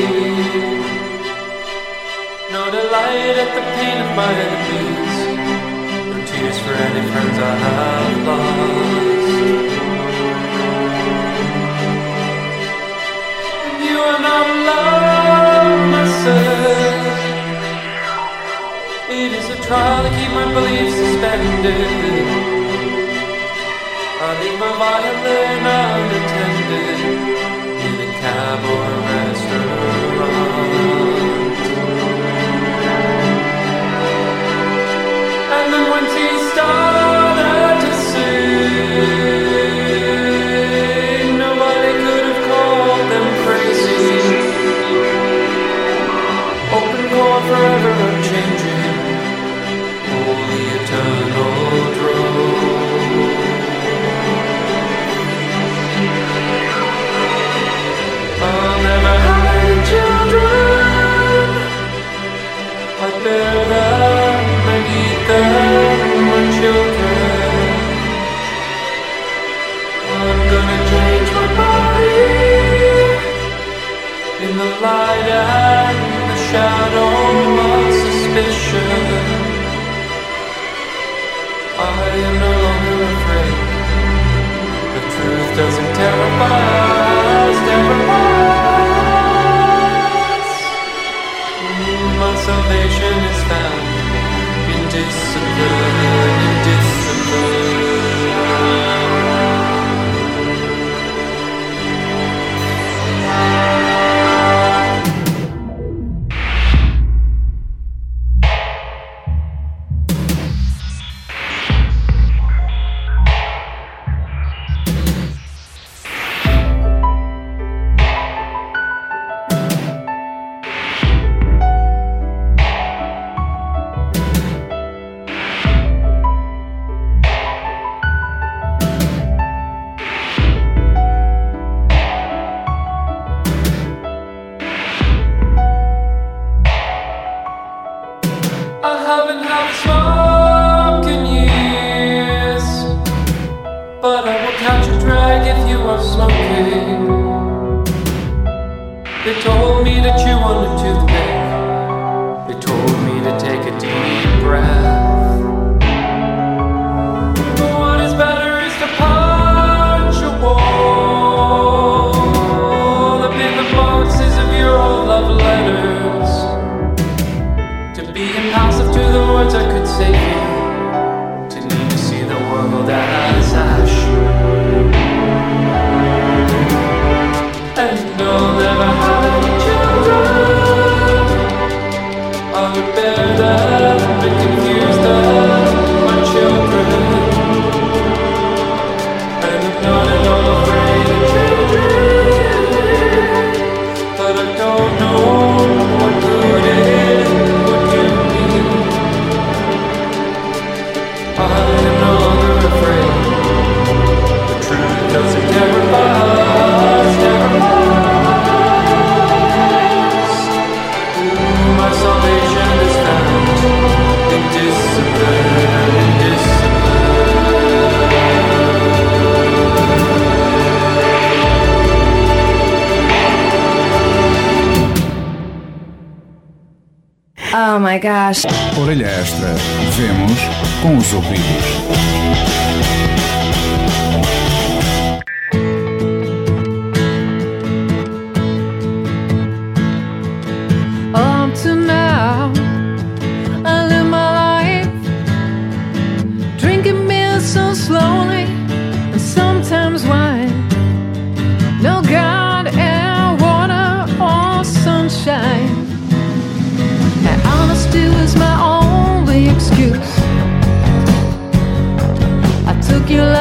No delight at the pain of my enemies, no tears for any friends I have lost. And you are not alone, I said. It is a trial to keep my beliefs suspended. I leave my violin unattended in a cab or a restaurant. And then once he started to sing, doesn't terrify us, My salvation is found in discipline, in discipline. Oh my gosh. Orelha Extra. Vemos com os ouvidos. Up to now, I live my life drinking beer so slowly, and sometimes wine. No God, air, water, or sunshine. And honesty was my only excuse. I took your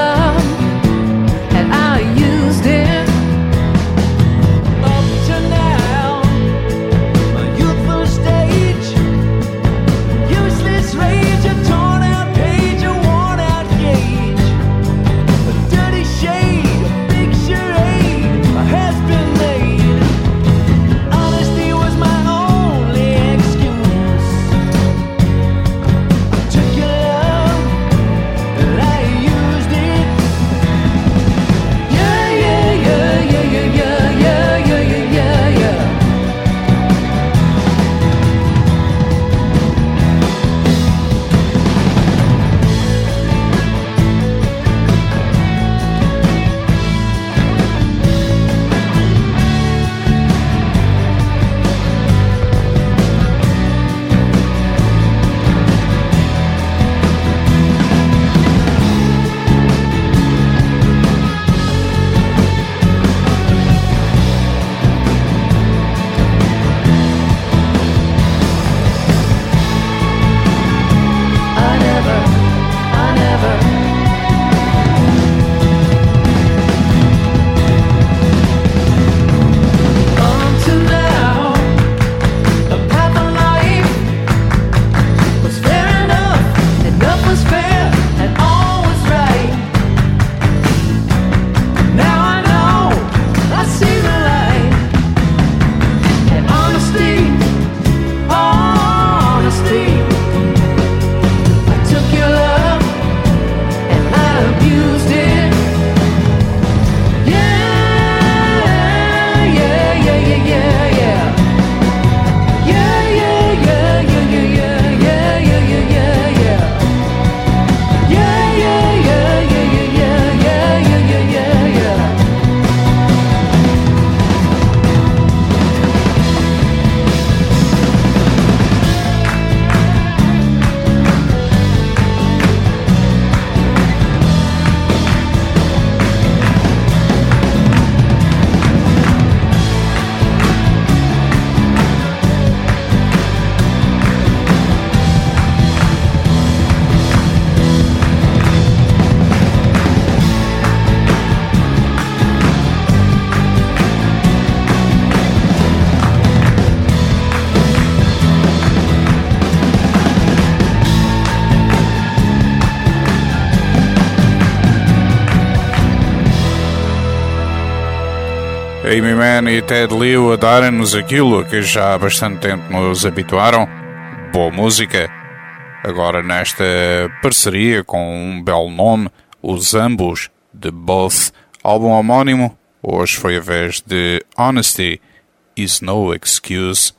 Amy Mann e Ted Lieu a darem-nos aquilo que já há bastante tempo nos habituaram: boa música. Agora nesta parceria com um belo nome, os ambos de Both, álbum homónimo. Hoje foi a vez de Honesty Is No Excuse.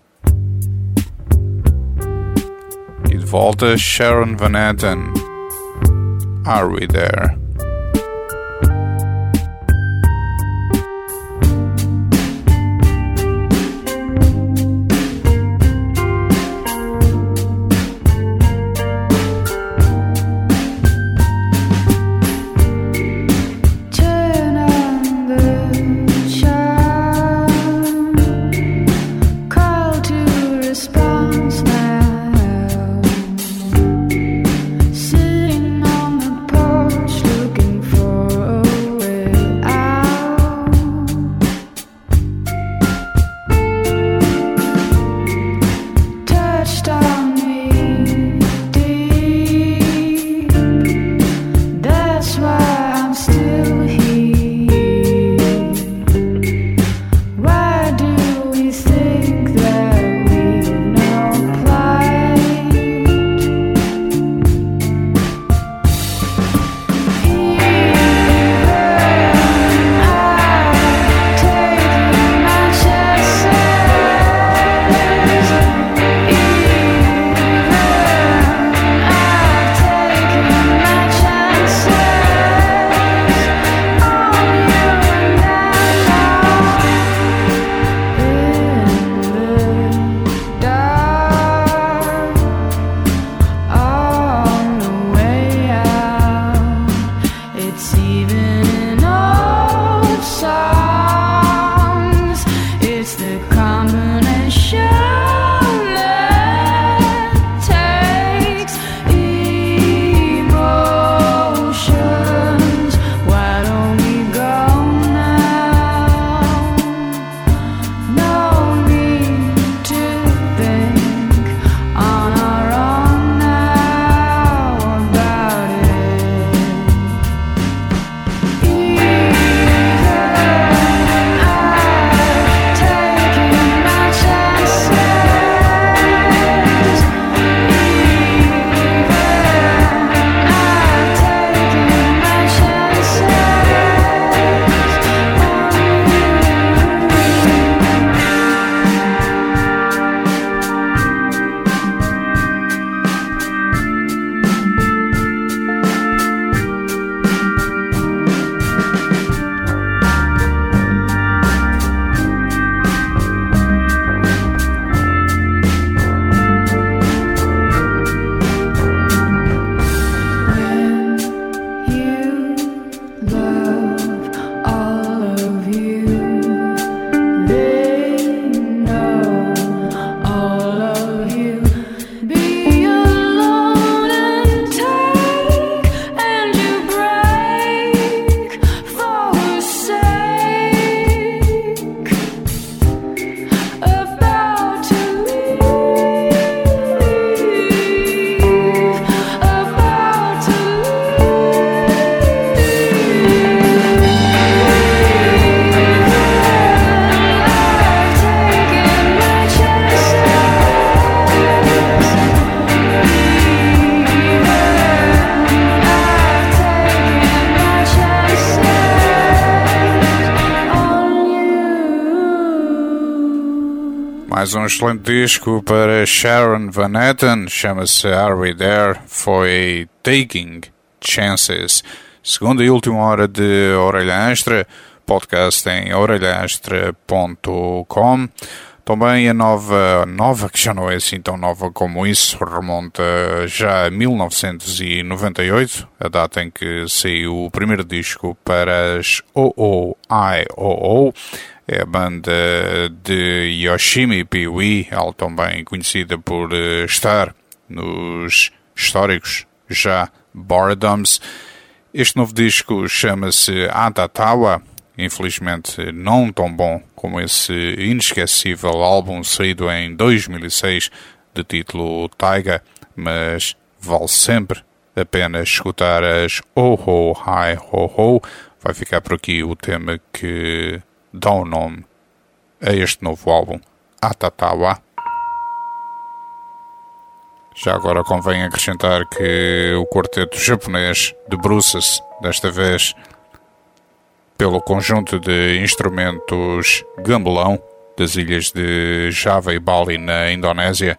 E de volta, Sharon Van Etten, Are We There? Mais um excelente disco para Sharon Van Etten, chama-se Are We There? Foi Taking Chances. Segunda e última hora de Orelha Extra, podcast em orelhaextra.com. Também a nova, que já não é assim tão nova como isso, remonta já a 1998, a data em que saiu o primeiro disco para as OOIOO. É a banda de Yoshimi Pee-wee, ela também conhecida por estar nos históricos já Boredoms. Este novo disco chama-se Atatawa, infelizmente não tão bom como esse inesquecível álbum saído em 2006 de título Taiga, mas vale sempre a pena escutar as Oh Ho Hi Ho Ho. Vai ficar por aqui o tema que dá o nome a este novo álbum, Atatawa. Já agora convém acrescentar que o quarteto japonês debruça-se, desta vez, pelo conjunto de instrumentos gamelão das ilhas de Java e Bali, na Indonésia.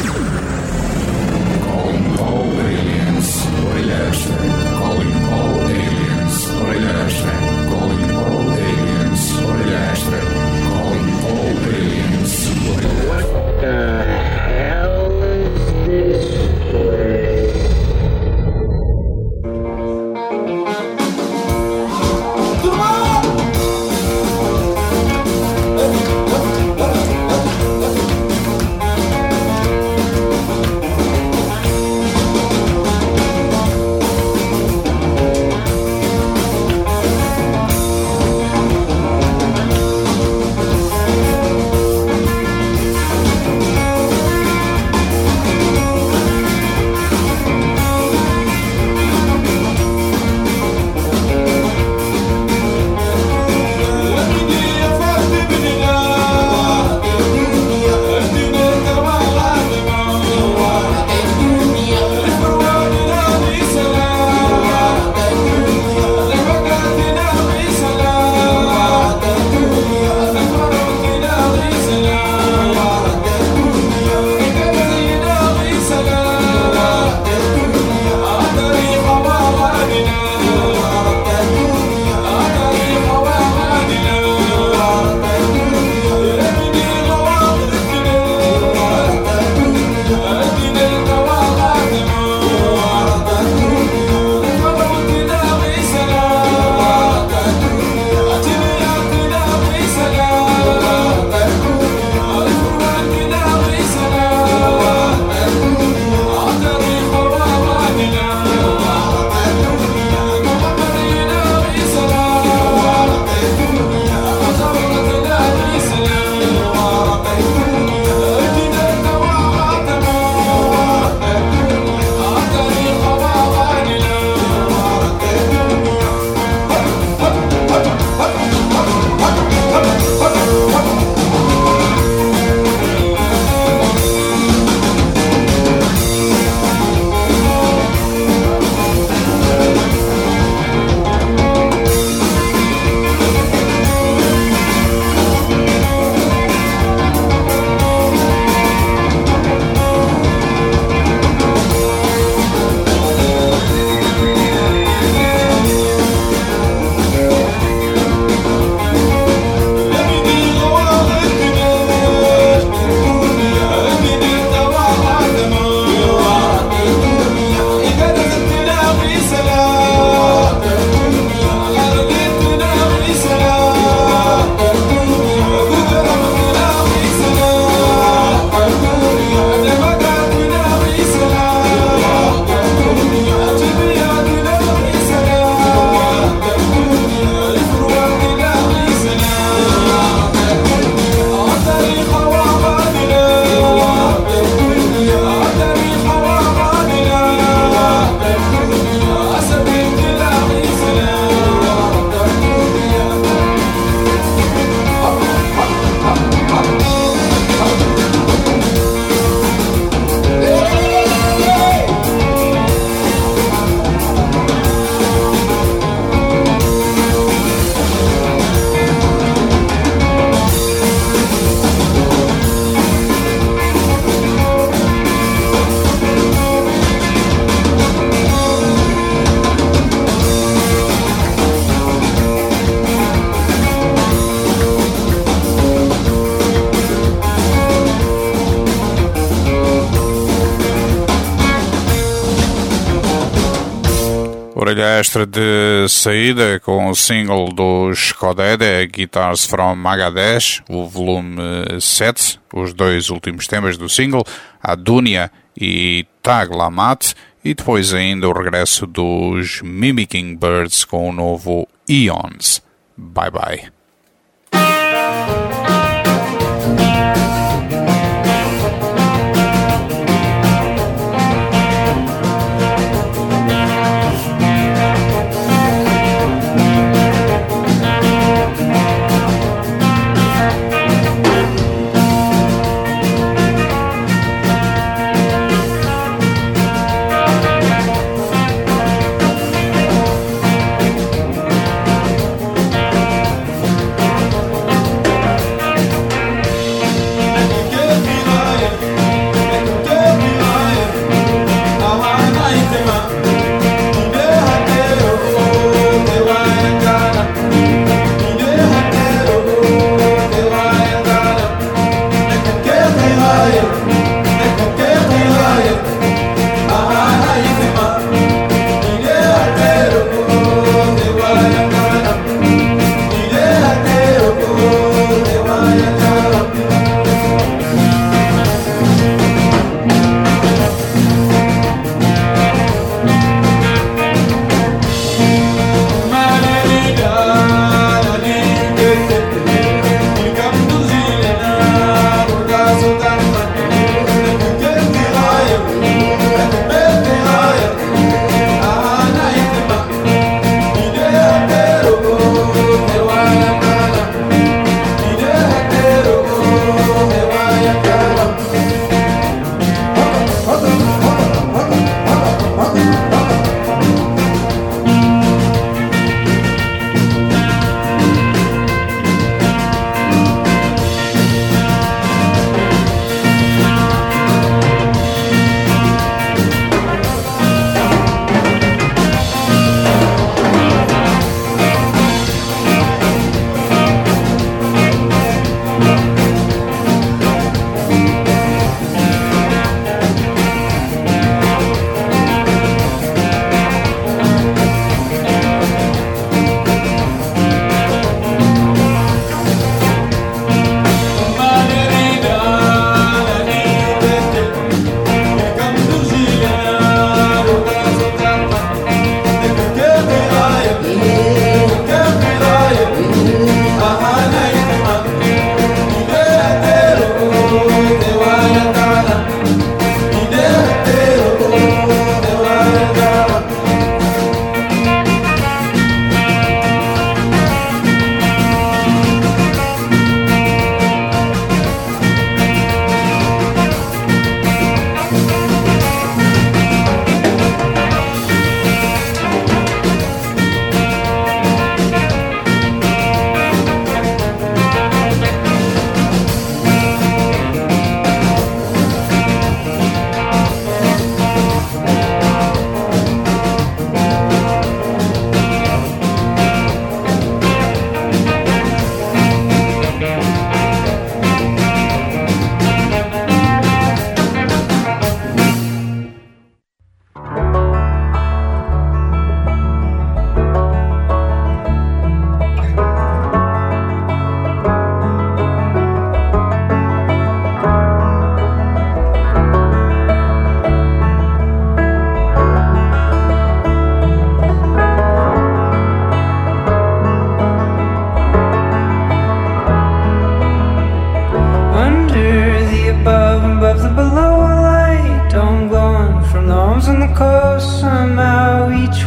Orelha extra de saída com o single do Skodede, Guitars from Magadesh, o volume 7, os dois últimos temas do single, a Dunia e Tag Lamat, e depois ainda o regresso dos Mimicking Birds com o novo Eons. Bye bye.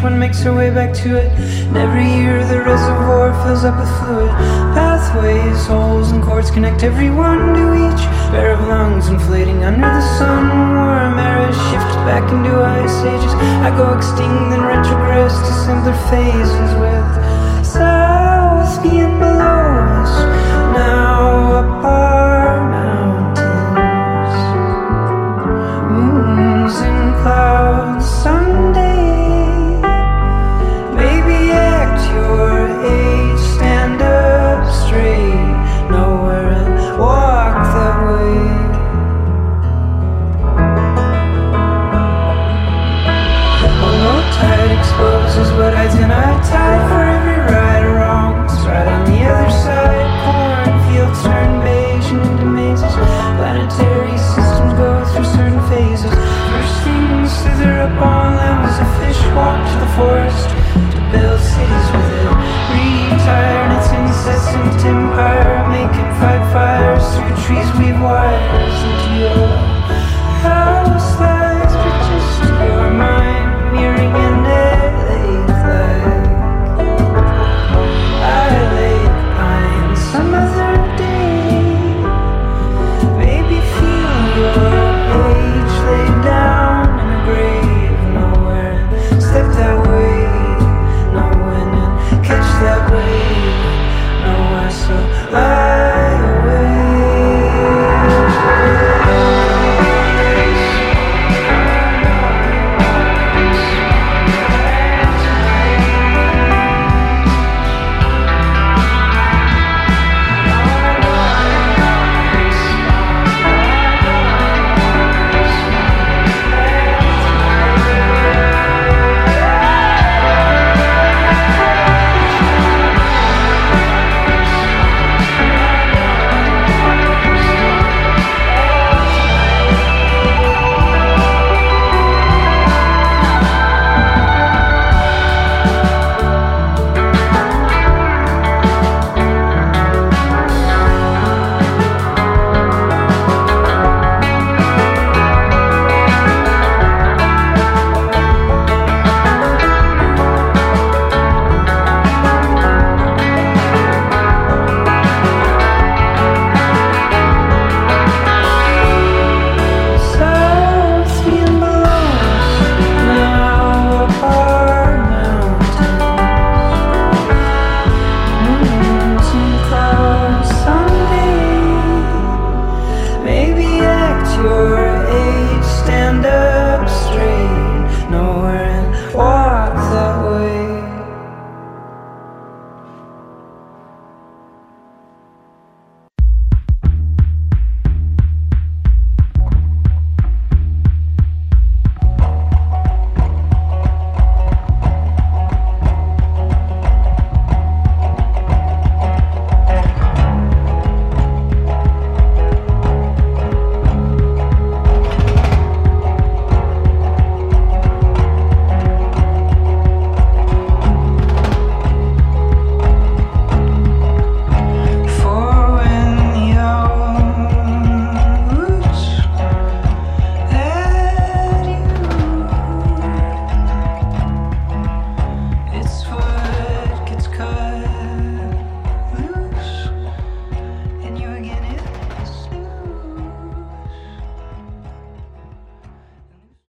one makes her way back to it. And every year the reservoir fills up with fluid. Pathways, holes, and cords connect everyone to each pair of lungs inflating under the sun. Warm air is shifted back into ice ages. I go extinct, then retrogress to simpler phases with south being below us. Now up our mountains, moons and clouds someday. Baby, act your age, stand up straight, nowhere and walk that way. Oh, no tide exposes what I deny. Tide for every right or wrong. It's right on the other side. Cornfields turn beige and into mazes. Planetary systems go through certain phases. First things slither up on them as a fish walk to the forest to build cities with it. Retire in its incessant empire, making fight fires through trees, weave wires and